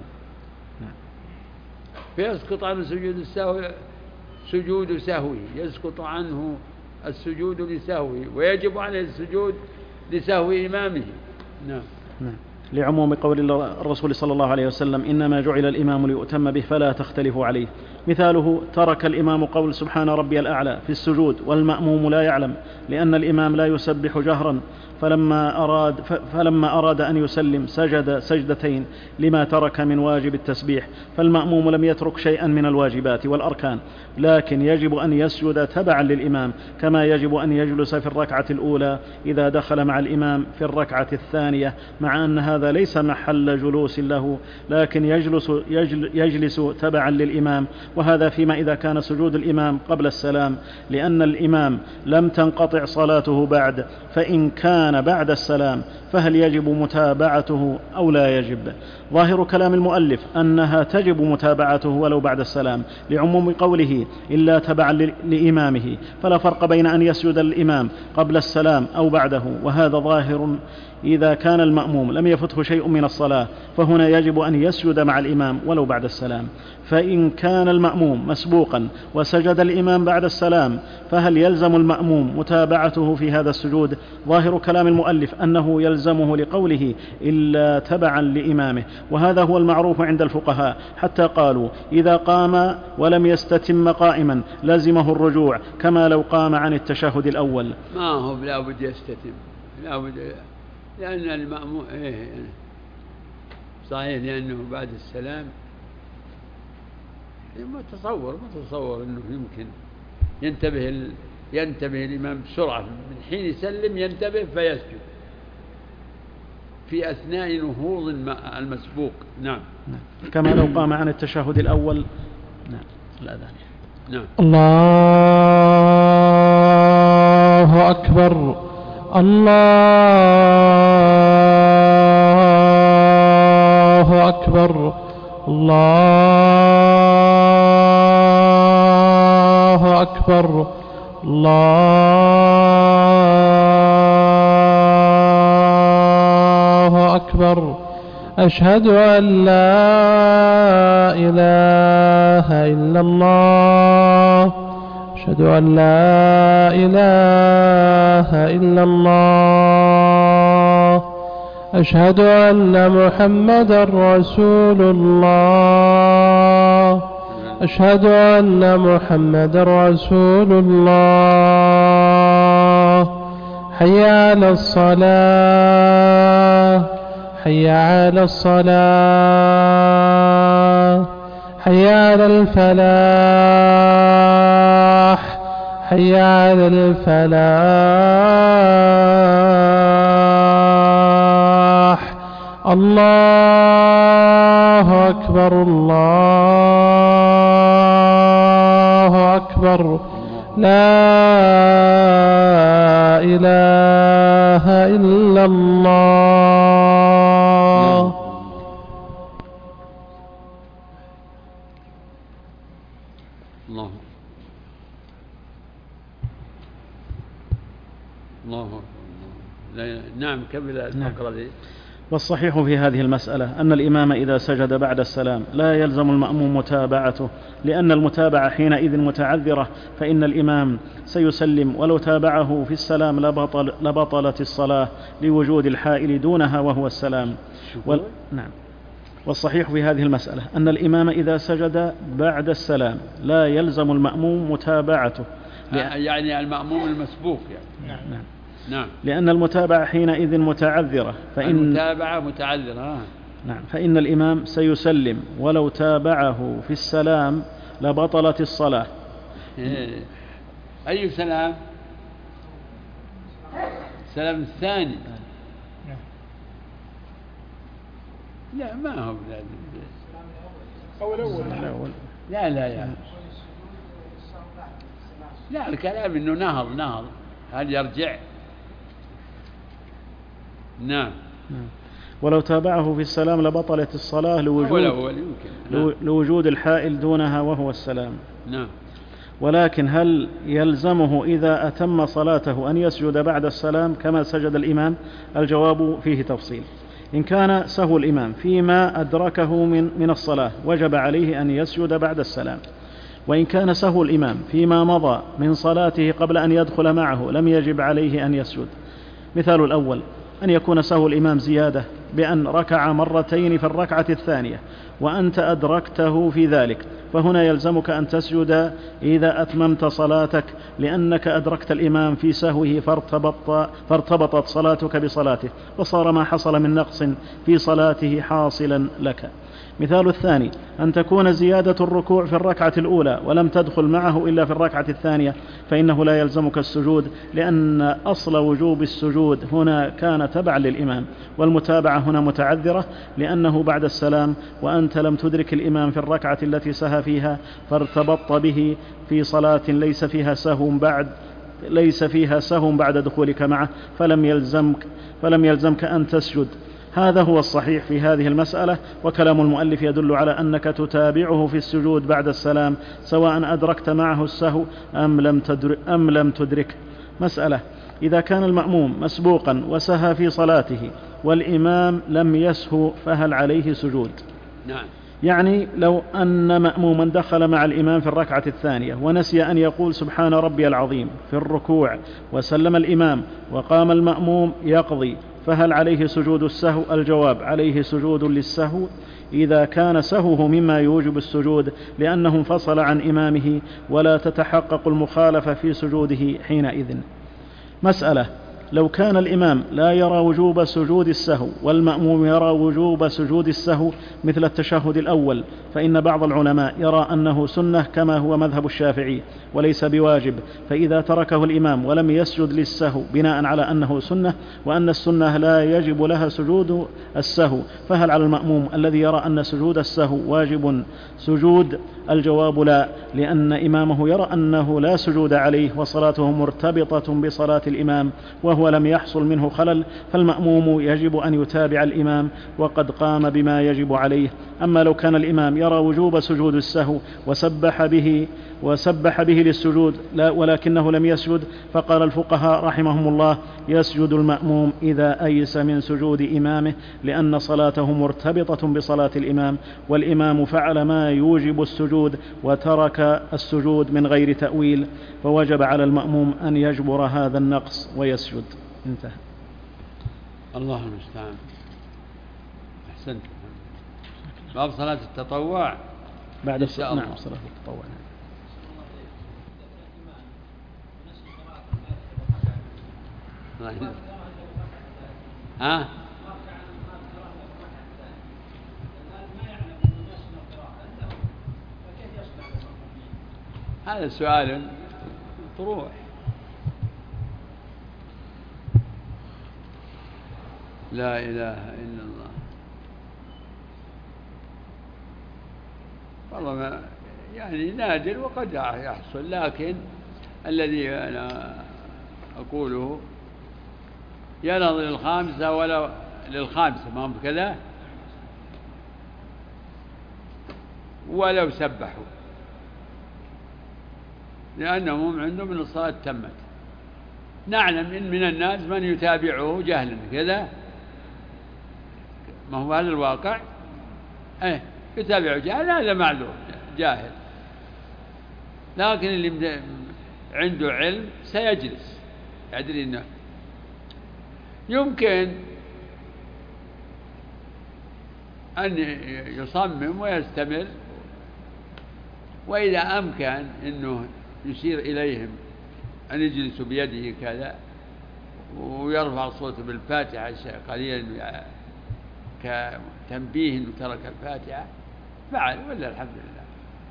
Speaker 2: فيسقط عنه سجود السهو سجود سهوه يسقط عنه السجود لسهوه ويجب عليه السجود لسهو إمامه. نعم.
Speaker 1: نعم. لعموم قول الرسول صلى الله عليه وسلم إنما جعل الإمام ليؤتم به فلا تختلفوا عليه. مثاله ترك الإمام قول سبحان ربي الأعلى في السجود والمأموم لا يعلم، لأن الإمام لا يسبح جهرا، فلما أراد, فلما أراد أن يسلم سجد سجدتين لما ترك من واجب التسبيح، فالمأموم لم يترك شيئا من الواجبات والأركان، لكن يجب أن يسجد تبعا للإمام، كما يجب أن يجلس في الركعة الأولى إذا دخل مع الإمام في الركعة الثانية، مع أن هذا ليس محل جلوس له، لكن يجلس, يجل يجلس تبعا للإمام، وهذا فيما إذا كان سجود الإمام قبل السلام، لأن الإمام لم تنقطع صلاته بعد، فإن كان بعد السلام فهل يجب متابعته أو لا يجب؟ ظاهر كلام المؤلف أنها تجب متابعته ولو بعد السلام، لعموم قوله إلا تبعا لإمامه، فلا فرق بين أن يسجد الإمام قبل السلام أو بعده، وهذا ظاهر إذا كان المأموم لم يفته شيء من الصلاة، فهنا يجب أن يسجد مع الإمام ولو بعد السلام. فإن كان المأموم مسبوقا وسجد الإمام بعد السلام، فهل يلزم المأموم متابعته في هذا السجود؟ ظاهر كلام المؤلف أنه يلزمه لقوله إلا تبعا لإمامه، وهذا هو المعروف عند الفقهاء، حتى قالوا إذا قام ولم يستتم قائما لزمه الرجوع، كما لو قام عن التشهد الأول.
Speaker 2: ما هو لا بد يستتم، لا بد، لأن المأموم إيه صحيح، لأنه بعد السلام ما تصور ما تصور أنه يمكن ينتبه ال... ينتبه الإمام بسرعة، من حين يسلم ينتبه فيسجد في أثناء نهوض المسبوق. نعم.
Speaker 1: نعم. كما لو قام عن التشهد الأول. نعم. الأذان.
Speaker 2: نعم.
Speaker 3: الله أكبر الله أكبر الله أكبر الله أكبر. أشهد أن لا إله إلا الله أشهد أن لا إله إلا الله أشهد أن محمدا رسول الله أشهد أن محمدا رسول الله. حي على الصلاة حي على الصلاة حي على الفلاح حي على الفلاح. الله أكبر الله أكبر. لا إله إلا الله.
Speaker 2: الله الله لا نعم كمل الفقرة دي.
Speaker 1: والصحيح في هذه المسألة أن الإمام إذا سجد بعد السلام لا يلزم المأموم متابعته، لأن المتابعة حينئذ متعذرة، فإن الإمام سيسلم ولو تابعه في السلام لبطل لبطلت الصلاة لوجود الحائل دونها وهو السلام. وال... نعم. والصحيح في هذه المسألة أن الإمام إذا سجد بعد السلام لا يلزم المأموم متابعته،
Speaker 2: لأ... يعني المأموم المسبوق يعني.
Speaker 1: نعم. نعم.
Speaker 2: نعم.
Speaker 1: لأن المتابعة حينئذ متعذرة، فإن
Speaker 2: المتابعة متعذرة. آه.
Speaker 1: نعم. فإن الإمام سيسلم ولو تابعه في السلام لبطلت الصلاة.
Speaker 2: إيه. أي سلام؟ السلام الثاني. لا ما هو
Speaker 3: أو الأول.
Speaker 2: لا لا لا لا الكلام إنه نهض نهض هل يرجع؟ نعم.
Speaker 1: نعم. ولو تابعه في السلام لبطلت الصلاة لوجود,
Speaker 2: أول يمكن. نعم.
Speaker 1: لوجود الحائل دونها وهو السلام.
Speaker 2: نعم.
Speaker 1: ولكن هل يلزمه إذا أتم صلاته أن يسجد بعد السلام كما سجد الإمام؟ الجواب فيه تفصيل. إن كان سهو الإمام فيما أدركه من, من الصلاة وجب عليه أن يسجد بعد السلام، وإن كان سهو الإمام فيما مضى من صلاته قبل أن يدخل معه لم يجب عليه أن يسجد. مثال الأول: أن يكون سهو الإمام زيادة بأن ركع مرتين في الركعة الثانية وأنت أدركته في ذلك، فهنا يلزمك أن تسجد إذا أتممت صلاتك، لأنك أدركت الإمام في سهوه فارتبط فارتبطت صلاتك بصلاته، وصار ما حصل من نقص في صلاته حاصلا لك. مثال الثاني أن تكون زيادة الركوع في الركعة الأولى ولم تدخل معه إلا في الركعة الثانية، فإنه لا يلزمك السجود، لأن أصل وجوب السجود هنا كان تبعا للإمام، والمتابعة هنا متعذرة لأنه بعد السلام وأنت لم تدرك الإمام في الركعة التي سهى فيها، فارتبطت به في صلاة ليس فيها سهو بعد ليس فيها سهو بعد دخولك معه، فلم يلزمك فلم يلزمك أن تسجد. هذا هو الصحيح في هذه المسألة، وكلام المؤلف يدل على أنك تتابعه في السجود بعد السلام سواء أدركت معه السهو أم لم تدرك, أم لم تدرك. مسألة: إذا كان المأموم مسبوقا وسهى في صلاته والإمام لم يسهو فهل عليه سجود؟
Speaker 2: نعم.
Speaker 1: يعني لو أن مأموما دخل مع الإمام في الركعة الثانية ونسي أن يقول سبحان ربي العظيم في الركوع وسلم الإمام وقام المأموم يقضي، فهل عليه سجود السهو؟ الجواب: عليه سجود للسهو إذا كان سهوه مما يوجب السجود، لأنه انفصل عن إمامه ولا تتحقق المخالفة في سجوده حينئذ. مسألة: لو كان الإمام لا يرى وجوب سجود السهو والمأموم يرى وجوب سجود السهو مثل التشهد الأول، فإن بعض العلماء يرى أنه سنة كما هو مذهب الشافعي وليس بواجب، فإذا تركه الإمام ولم يسجد للسهو بناء على أنه سنة وأن السنة لا يجب لها سجود السهو، فهل على المأموم الذي يرى أن سجود السهو واجب سجود؟ الجواب: لا، لأن إمامه يرى أنه لا سجود عليه وصلاته مرتبطة بصلاة الإمام وهو لم يحصل منه خلل، فالمأموم يجب أن يتابع الإمام وقد قام بما يجب عليه. أما لو كان الإمام يرى وجوب سجود السهو وسبح به وسبح به للسجود لا ولكنه لم يسجد، فقال الفقهاء رحمهم الله: يسجد المأموم إذا أيس من سجود إمامه، لأن صلاته مرتبطة بصلاة الإمام، والإمام فعل ما يوجب السجود وترك السجود من غير تأويل، فوجب على المأموم أن يجبر هذا النقص ويسجد. انتهى.
Speaker 2: الله المستعان. أحسنت. باب صلاة التطوع
Speaker 1: بعد
Speaker 2: إن شاء الله.
Speaker 1: نعم، صلاة التطوع. ها؟
Speaker 2: هذا سؤال طروح. لا إله إلا الله. والله ما يعني نادر وقد يحصل، لكن الذي أنا أقوله ينظر للخامسة ولو للخامسة ما هم كذا ولو سبحوا، لأنهم عندهم من الصلاة تمت. نعلم إن من الناس من يتابعه جهلا كذا، ما هو هذا الواقع، ايه يتابعه جهلا، هذا معذور جاهل، لكن اللي عنده علم سيجلس يدري انه يمكن أن يصمم ويستمر، وإذا أمكن أنه يشير إليهم أن يجلسوا بيده كذا ويرفع صوته بالفاتحة قليلا كتنبيه أنه ترك الفاتحة، فعل، ولا الحمد لله.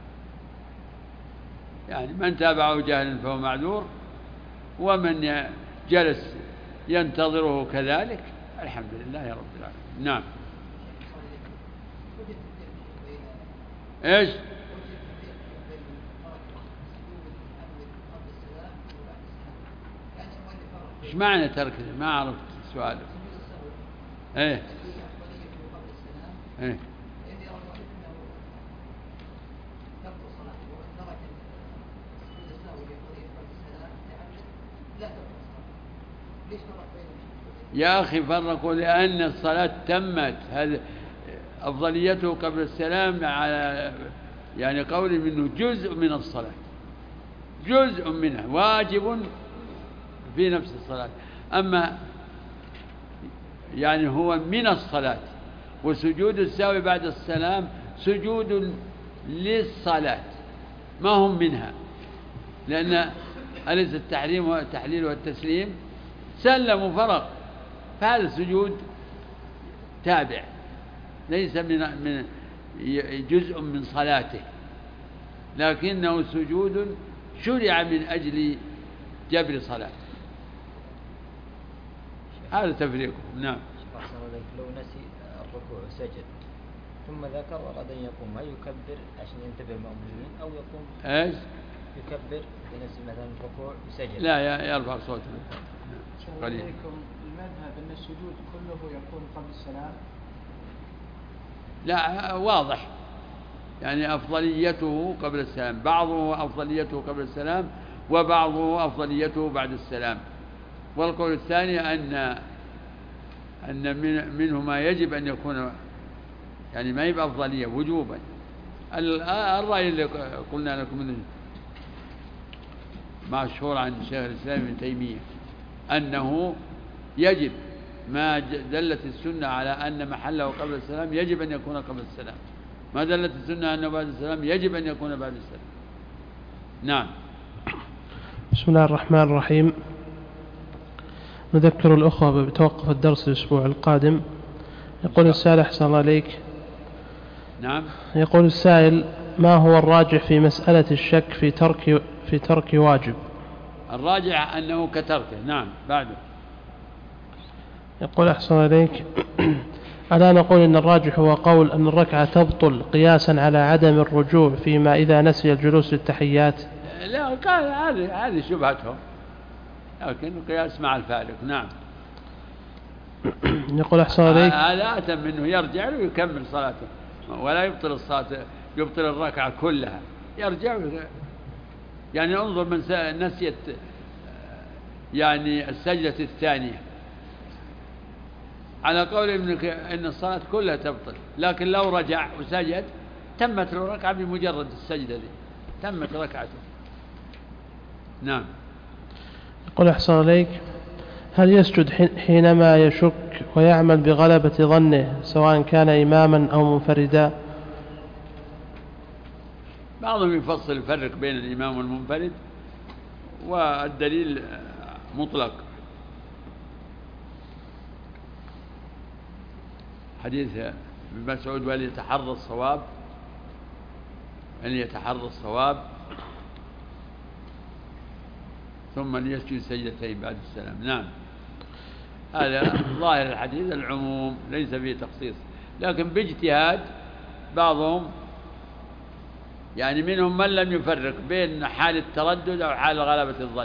Speaker 2: يعني من تابعه جهلا فهو معذور، ومن جلس ينتظره كذلك الحمد لله رب العالمين. نعم. ايش ايش معنى ترك؟ ما عرفت سؤالك. ايه ايه يا أخي فرقوا، لأن الصلاة تمت، هذا أفضليته قبل السلام على يعني قول منه جزء من الصلاة، جزء منها واجب في نفس الصلاة. أما يعني هو من الصلاة، وسجود السهو بعد السلام سجود للصلاة ما هم منها، لأن أليس التحريم والتحليل والتسليم سلم وفرق، فهذا السجود تابع ليس من من جزء من صلاته، لكنه سجود شرع من أجل جبر صلاته. هذا تفريقه. نعم.
Speaker 4: لو نسي الركوع وسجد ثم ذكر وأراد أن يقوم، هل يكبر عشان ينتبه المأمومين أو يقوم؟
Speaker 2: ايش؟
Speaker 4: يكبر بنسي مثلا الركوع وسجد.
Speaker 2: لا، يرفع صوته
Speaker 5: قليل. المذهب أن السجود كله يكون قبل السلام؟
Speaker 2: لا، واضح، يعني أفضليته قبل السلام، بعضه أفضليته قبل السلام وبعضه أفضليته بعد السلام. والقول الثاني أن أن من منه ما يجب أن يكون، يعني ما يبقى أفضلية وجوبا. الرأي اللي قلنا لكم منه مشهور عن شيخ الإسلام ابن تيمية أنه يجب ما دلت السنة على أن محله قبل السلام يجب أن يكون قبل السلام، ما دلت السنة أنه بعد السلام يجب أن يكون بعد السلام. نعم.
Speaker 3: بسم الله الرحمن الرحيم. نذكر الأخوة بتوقف الدرس الأسبوع القادم. يقول السائل أحسن الله عليك.
Speaker 2: نعم.
Speaker 3: يقول السائل: ما هو الراجح في مسألة الشك في ترك في ترك واجب؟
Speaker 2: الراجح أنه كتركه. نعم. بعده
Speaker 3: يقول أحسن عليك: ألا نقول إن الراجح هو قول أن الركعة تبطل قياسا على عدم الرجوع فيما إذا نسي الجلوس للتحيات؟
Speaker 2: لا، قال هذه هذه شبهتهم، لكن قياس مع الفارق. نعم.
Speaker 3: يقول أحسن عليك:
Speaker 2: هذا أتم منه يرجع ويكمل صلاته ولا يبطل الصلاة، يبطل الركعة كلها، يرجع. يعني انظر من نسيت يعني السجدة الثانية على قول ابنك إن الصلاة كلها تبطل، لكن لو رجع وسجد تمت له ركعة بمجرد السجدة دي، تمت ركعته. نعم.
Speaker 3: يقول أحسن عليك: هل يسجد حينما يشك ويعمل بغلبة ظنه سواء كان إماما أو منفردا؟
Speaker 2: بعضهم يفصل يفرق بين الإمام والمنفرد، والدليل مطلق. حديث ابن مسعود: وليتحرى الصواب، أن يتحرى الصواب ثم ليسجد سجدتين بعد السلام. نعم. هذا ظاهر الحديث العموم ليس فيه تخصيص، لكن باجتهاد بعضهم، يعني منهم من لم يفرق بين حال التردد أو حال غلبة الظن،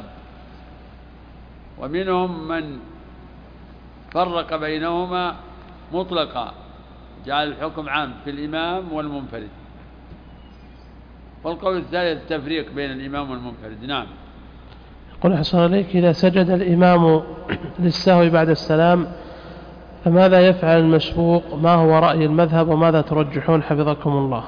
Speaker 2: ومنهم من فرق بينهما مطلقا، جعل الحكم عام في الإمام والمنفرد. والقول الثالث التفريق بين الإمام والمنفرد. نعم.
Speaker 3: يقول أحسن عليك: إذا سجد الإمام للسهو بعد السلام فماذا يفعل المسبوق؟ ما هو رأي المذهب وماذا ترجحون حفظكم الله؟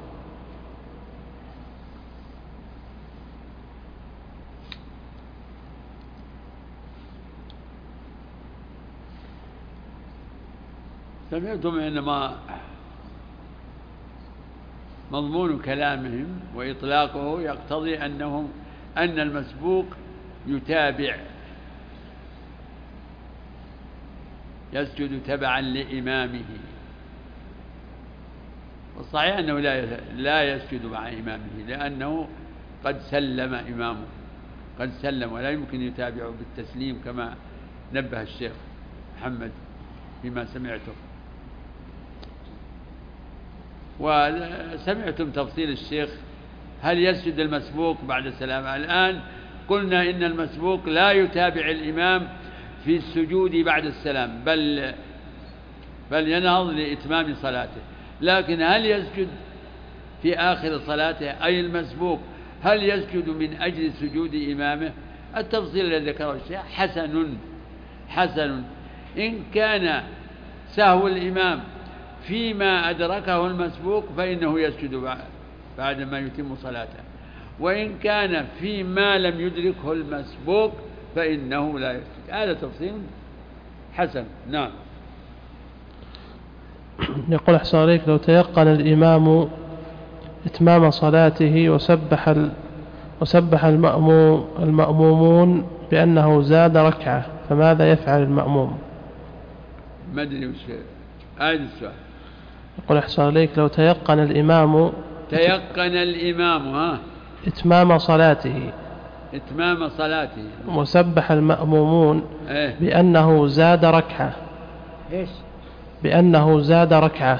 Speaker 2: سمعتم إنما مضمون كلامهم وإطلاقه يقتضي أنه أن المسبوق يتابع، يسجد تبعا لإمامه، والصحيح أنه لا لا يسجد مع إمامه لأنه قد سلم إمامه، قد سلم، ولا يمكن يتابعه بالتسليم كما نبه الشيخ محمد فيما سمعته. وسمعتم تفصيل الشيخ هل يسجد المسبوق بعد السلام. الآن قلنا إن المسبوق لا يتابع الإمام في السجود بعد السلام، بل بل ينهض لإتمام صلاته، لكن هل يسجد في آخر صلاته أي المسبوق هل يسجد من أجل سجود إمامه؟ التفصيل الذي ذكره الشيخ حسن حسن إن كان سهو الإمام فيما أدركه المسبوق فإنه يسجد بعد ما يتم صلاته، وإن كان فيما لم يدركه المسبوق فإنه لا يسجد. هذا تفصيل حسن. نعم.
Speaker 3: يقول أحسن عليك لو تيقن الإمام إتمام صلاته وسبح ال... وسبح المأموم المأمومون بأنه زاد ركعة فماذا يفعل المأموم؟
Speaker 2: ما أدري وش أعيد السؤال.
Speaker 3: يقول أحسن عليك لو تيقن الإمام
Speaker 2: تيقن الإمام ها
Speaker 3: إتمام صلاته
Speaker 2: إتمام صلاته
Speaker 3: وسبح المأمومون
Speaker 2: إيه؟
Speaker 3: بأنه زاد ركعة
Speaker 2: إيش؟
Speaker 3: بأنه زاد ركعة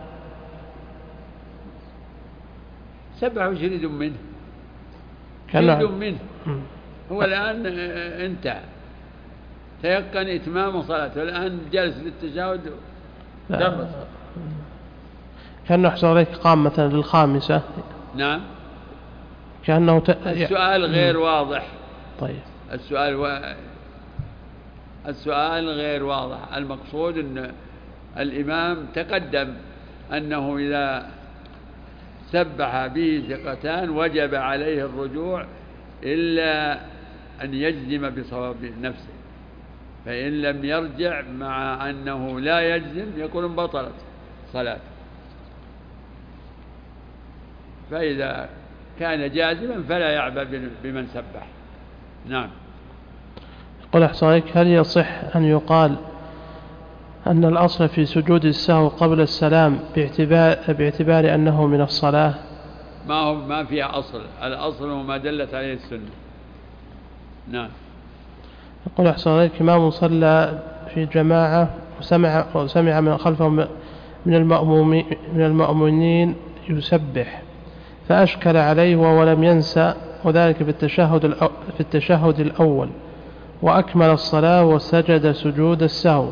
Speaker 2: سبح وش يريد منه؟
Speaker 3: كان
Speaker 2: يريد منه هو الآن انتهى تيقن إتمام صلاته والآن جالس للتشهد تم.
Speaker 3: كأنه أحسن عليك قام مثلا للخامسة.
Speaker 2: نعم.
Speaker 3: كأنه ت...
Speaker 2: السؤال غير واضح.
Speaker 3: طيب
Speaker 2: السؤال و... السؤال غير واضح. المقصود أن الإمام تقدم أنه إذا سبح به ثقتان وجب عليه الرجوع إلا أن يجزم بصواب نفسه، فإن لم يرجع مع أنه لا يجزم يكون بطلت صلاته، فإذا كان جازما فلا يعبأ بمن سبح. نعم.
Speaker 3: يقول أحسن عليك هل يصح أن يقال أن الأصل في سجود السهو قبل السلام باعتبار, باعتبار أنه من الصلاة؟
Speaker 2: ما هو ما فيها أصل، الأصل هو ما دلت عليه السنة. نعم.
Speaker 3: يقول أحسن عليك إمام صلى في جماعة وسمع, وسمع من خلفه من المأمومين, من المأمونين يسبح فأشكل عليه وهو لم ينسى وذلك في التشهد, في التشهد الأول وأكمل الصلاة وسجد سجود السهو.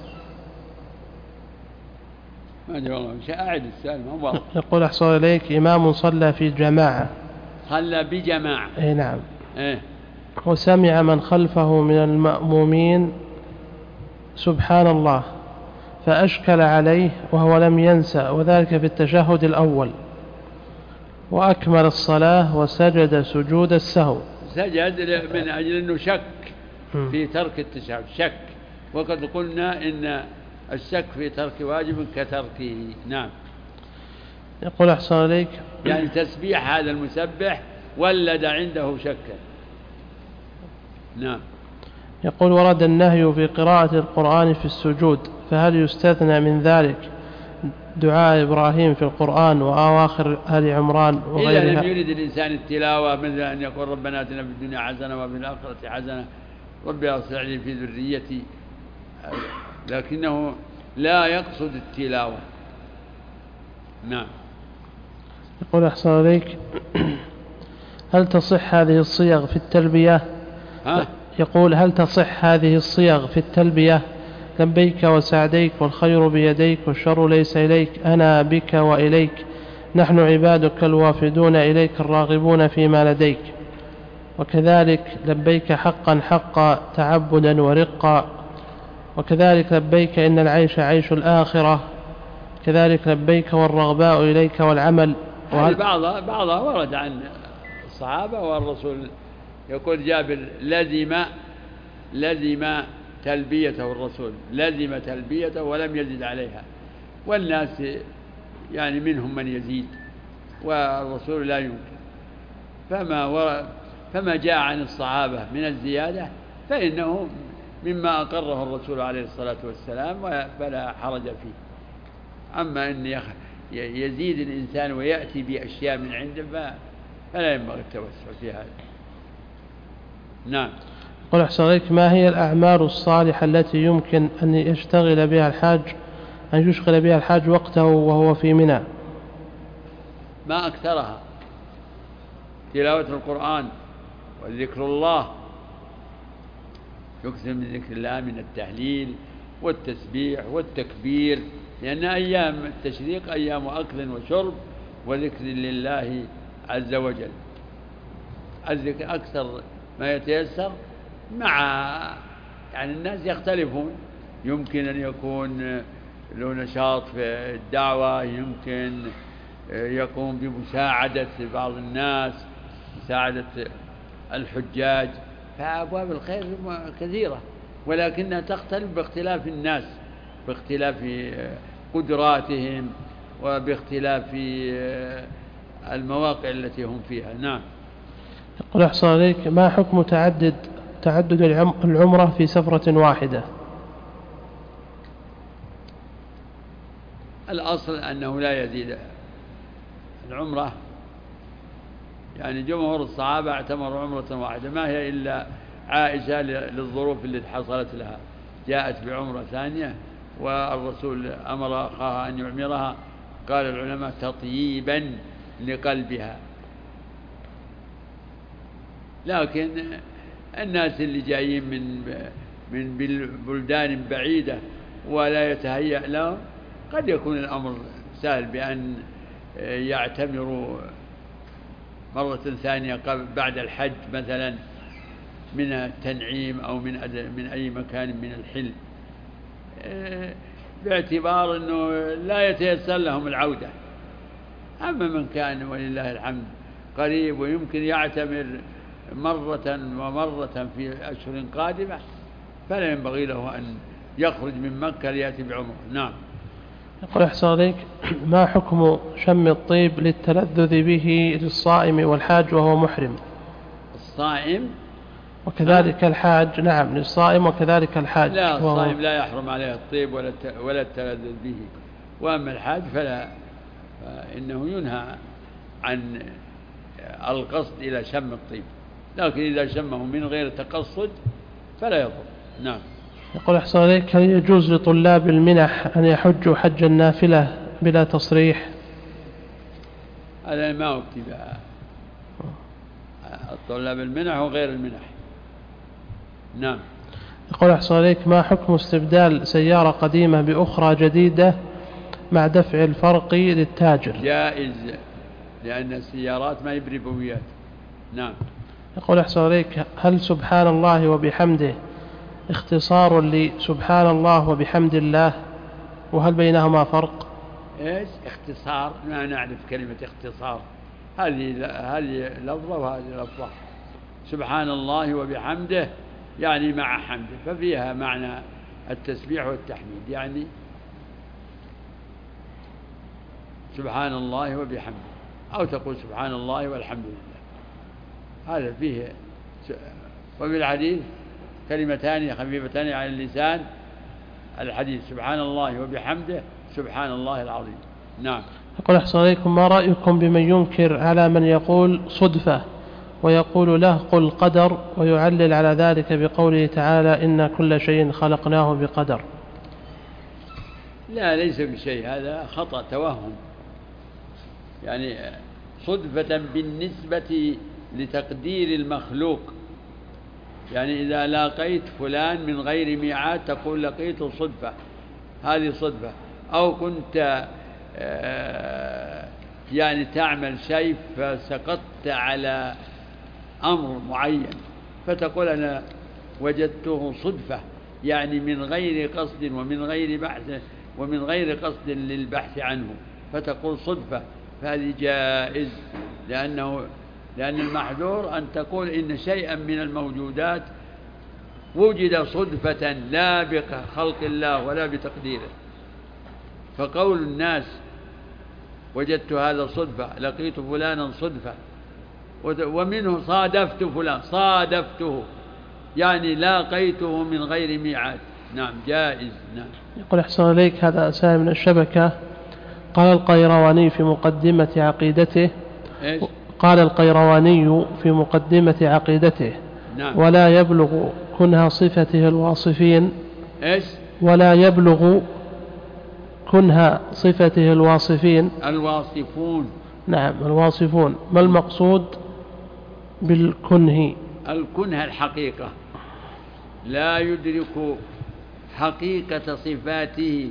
Speaker 2: ما أدري والله مش أعد السؤال ما هو واضح.
Speaker 3: يقول أحسن إليك إمام صلى في جماعة
Speaker 2: صلى بجماعة
Speaker 3: إيه نعم
Speaker 2: إيه
Speaker 3: وسمع من خلفه من المأمومين سبحان الله فأشكل عليه وهو لم ينسى وذلك في التشهد الأول وأكمل الصلاة وسجد سجود السهو.
Speaker 2: سجد من أجل أنه شك في ترك التشهد، شك، وقد قلنا إن الشك في ترك واجب كتركه. نعم.
Speaker 3: يقول أحسن عليك
Speaker 2: يعني تسبيح هذا المسبح ولد عنده شكا. نعم.
Speaker 3: يقول ورد النهي في قراءة القرآن في السجود فهل يستثنى من ذلك دعاء إبراهيم في القرآن وأواخر آل عمران وغيرها؟
Speaker 2: إذا لم يريد الإنسان التلاوة مثل أن يقول ربنا آتنا في الدنيا حسنة وفي الآخرة حسنة ربي أصلح لي في ذريتي، لكنه لا يقصد التلاوة. نعم.
Speaker 3: يقول أحسن عليك هل تصح هذه الصيغ في التلبية؟
Speaker 2: ها؟
Speaker 3: يقول هل تصح هذه الصيغ في التلبية لبيك وسعديك والخير بيديك والشر ليس إليك أنا بك وإليك نحن عبادك الوافدون إليك الراغبون فيما لديك، وكذلك لبيك حقا حقا تعبدا ورقا، وكذلك لبيك إن العيش عيش الآخرة، كذلك لبيك والرغباء إليك والعمل.
Speaker 2: وهل بعضها بعضها ورد عن الصحابة والرسول يقول جابر لزم لزم تلبيته الرسول لزم تلبيته ولم يزد عليها، والناس يعني منهم من يزيد والرسول لا يمكن، فما فما جاء عن الصحابة من الزيادة فإنه مما أقره الرسول عليه الصلاة والسلام فلا حرج فيه. أما أن يزيد الإنسان ويأتي بأشياء من عنده فلا ينبغي التوسع في هذا. نعم.
Speaker 3: قل أحسن عليك ما هي الأعمال الصالحة التي يمكن أن يشتغل بها الحاج أن يشغل بها الحاج وقته وهو في منى؟
Speaker 2: ما أكثرها تلاوة القرآن وذكر الله، يكثر من ذكر الله من التهليل والتسبيح والتكبير، لأن أيام التشريق أيام أكل وشرب وذكر لله عز وجل. الذكر أكثر ما يتيسر، مع يعني الناس يختلفون، يمكن أن يكون له نشاط في الدعوة، يمكن يقوم بمساعدة بعض الناس، مساعدة الحجاج، فأبواب الخير كثيرة، ولكنها تختلف باختلاف الناس، باختلاف قدراتهم وباختلاف المواقع التي هم فيها. نعم.
Speaker 3: يقول أحسن عليك، ما حكم تعدد تعدد العمرة في سفرة واحدة؟
Speaker 2: الأصل أنه لا يزيد العمرة، يعني جمهور الصحابة اعتمروا عمرة واحدة، ما هي إلا عائشة للظروف اللي حصلت لها جاءت بعمرة ثانية والرسول أمر أخاها أن يعمرها، قال العلماء تطييبا لقلبها. لكن الناس اللي جايين من من بلدان بعيدة ولا يتهيأ لهم قد يكون الأمر سهل بأن يعتمروا مرة ثانية بعد الحج مثلا من التنعيم أو من من أي مكان من الحل، باعتبار أنه لا يتيسر لهم العودة. أما من كان ولله الحمد قريب ويمكن يعتمر مرة ومرة في أشهر قادمة فلا ينبغي له أن يخرج من مكة ليأتي بعمره. نعم.
Speaker 3: يقول أحسن عليك، ما حكم شم الطيب للتلذذ به للصائم والحاج وهو محرم؟
Speaker 2: الصائم
Speaker 3: وكذلك الحاج. نعم، للصائم وكذلك الحاج.
Speaker 2: لا، الصائم لا يحرم عليه الطيب ولا ولا التلذذ به، وأما الحاج فلا، فإنه ينهى عن القصد إلى شم الطيب، لكن إذا شمه من غير تقصد فلا يضر. نعم.
Speaker 3: يقول أحسن عليك، هل يجوز لطلاب المنح أن يحجوا حج النافلة بلا تصريح؟
Speaker 2: هذا ما أكتب الطلاب المنح وغير المنح. نعم.
Speaker 3: يقول أحسن عليك، ما حكم استبدال سيارة قديمة بأخرى جديدة مع دفع الفرق للتاجر؟
Speaker 2: جائز، لأن السيارات ما يبري بويات. نعم.
Speaker 3: يقول أحسن عليك، هل سبحان الله وبحمده اختصار لسبحان الله وبحمد الله، وهل بينهما فرق؟
Speaker 2: ايش اختصار؟ ما نعرف كلمة اختصار، هذه هذه لفظة وهذه لفظة. سبحان الله وبحمده يعني مع حمده، ففيها معنى التسبيح والتحميد، يعني سبحان الله وبحمده، أو تقول سبحان الله والحمد لله، هذا فيه. وفي الحديث كلمتان خفيفتان على اللسان، الحديث سبحان الله وبحمده سبحان الله العظيم. نعم.
Speaker 3: يقول أحسن عليكم، ما رأيكم بمن ينكر على من يقول صدفة ويقول له قل قدر، ويعلل على ذلك بقوله تعالى إن كل شيء خلقناه بقدر؟
Speaker 2: لا، ليس بشيء، هذا خطأ توهم، يعني صدفة بالنسبة لتقدير المخلوق، يعني إذا لاقيت فلان من غير ميعاد تقول لقيته صدفة، هذه صدفة. أو كنت يعني تعمل شيء فسقطت على أمر معين فتقول أنا وجدته صدفة، يعني من غير قصد ومن غير بحث ومن غير قصد للبحث عنه، فتقول صدفة، فهذه جائز، لأنه لأن المحذور أن تقول إن شيئا من الموجودات وجد صدفة لا بخلق الله ولا بتقديره. فقول الناس وجدت هذا صدفة، لقيت فلانا صدفة، ومنه صادفت فلان، صادفته يعني لاقيته من غير ميعاد. نعم، جائز. نعم.
Speaker 3: يقول أحسن عليك، هذا سائل من الشبكة، قال القيرواني في مقدمة عقيدته
Speaker 2: إيش؟
Speaker 3: قال القيرواني في مقدمة عقيدته
Speaker 2: نعم.
Speaker 3: ولا يبلغ كنها صفته الواصفين
Speaker 2: إيش؟
Speaker 3: ولا يبلغ كنها صفته الواصفين
Speaker 2: الواصفون.
Speaker 3: نعم، الواصفون. ما المقصود بالكنه؟
Speaker 2: الكنه الحقيقة، لا يدرك حقيقة صفاته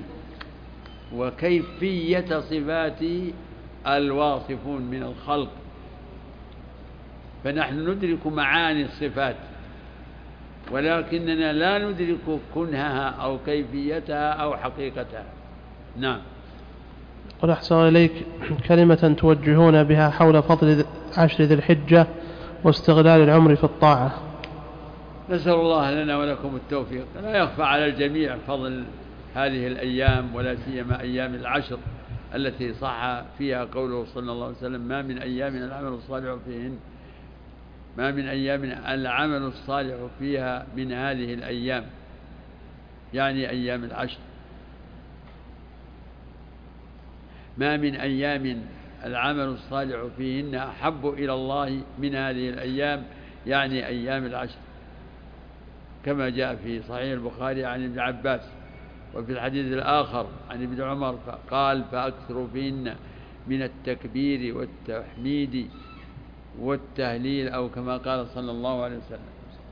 Speaker 2: وكيفية صفاته الواصفون من الخلق، فنحن ندرك معاني الصفات ولكننا لا ندرك كنهها أو كيفيتها أو حقيقتها. نعم.
Speaker 3: قل أحسن إليك، كلمة توجهون بها حول فضل عشر ذي الحجة واستغلال العمر في الطاعة.
Speaker 2: نسأل الله لنا ولكم التوفيق. لا يخفى على الجميع فضل هذه الأيام، ولا سيما أيام العشر التي صح فيها قوله صلى الله عليه وسلم: ما من أيام العمل الصالح فيهن ما من أيام العمل الصالح فيها من هذه الأيام، يعني أيام العشر. ما من أيام العمل الصالح فيهن أحب إلى الله من هذه الأيام، يعني أيام العشر، كما جاء في صحيح البخاري عن ابن عباس، وفي الحديث الآخر عن ابن عمر قال: فأكثروا فيهن من التكبير والتحميد والتهليل، أو كما قال صلى الله عليه وسلم.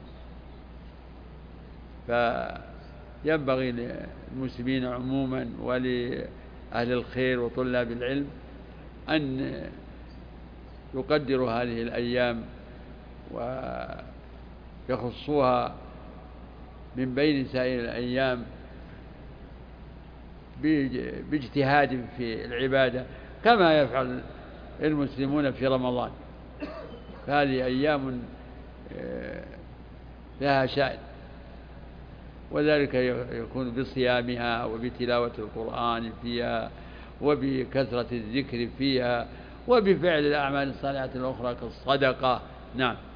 Speaker 2: فينبغي للمسلمين عموما ولأهل الخير وطلاب العلم أن يقدروا هذه الأيام ويخصوها من بين سائر الأيام باجتهاد في العبادة، كما يفعل المسلمون في رمضان. فهذه أيام لها شأن، وذلك يكون بصيامها وبتلاوة القرآن فيها وبكثرة الذكر فيها وبفعل الأعمال الصالحة الأخرى كالصدقة. نعم.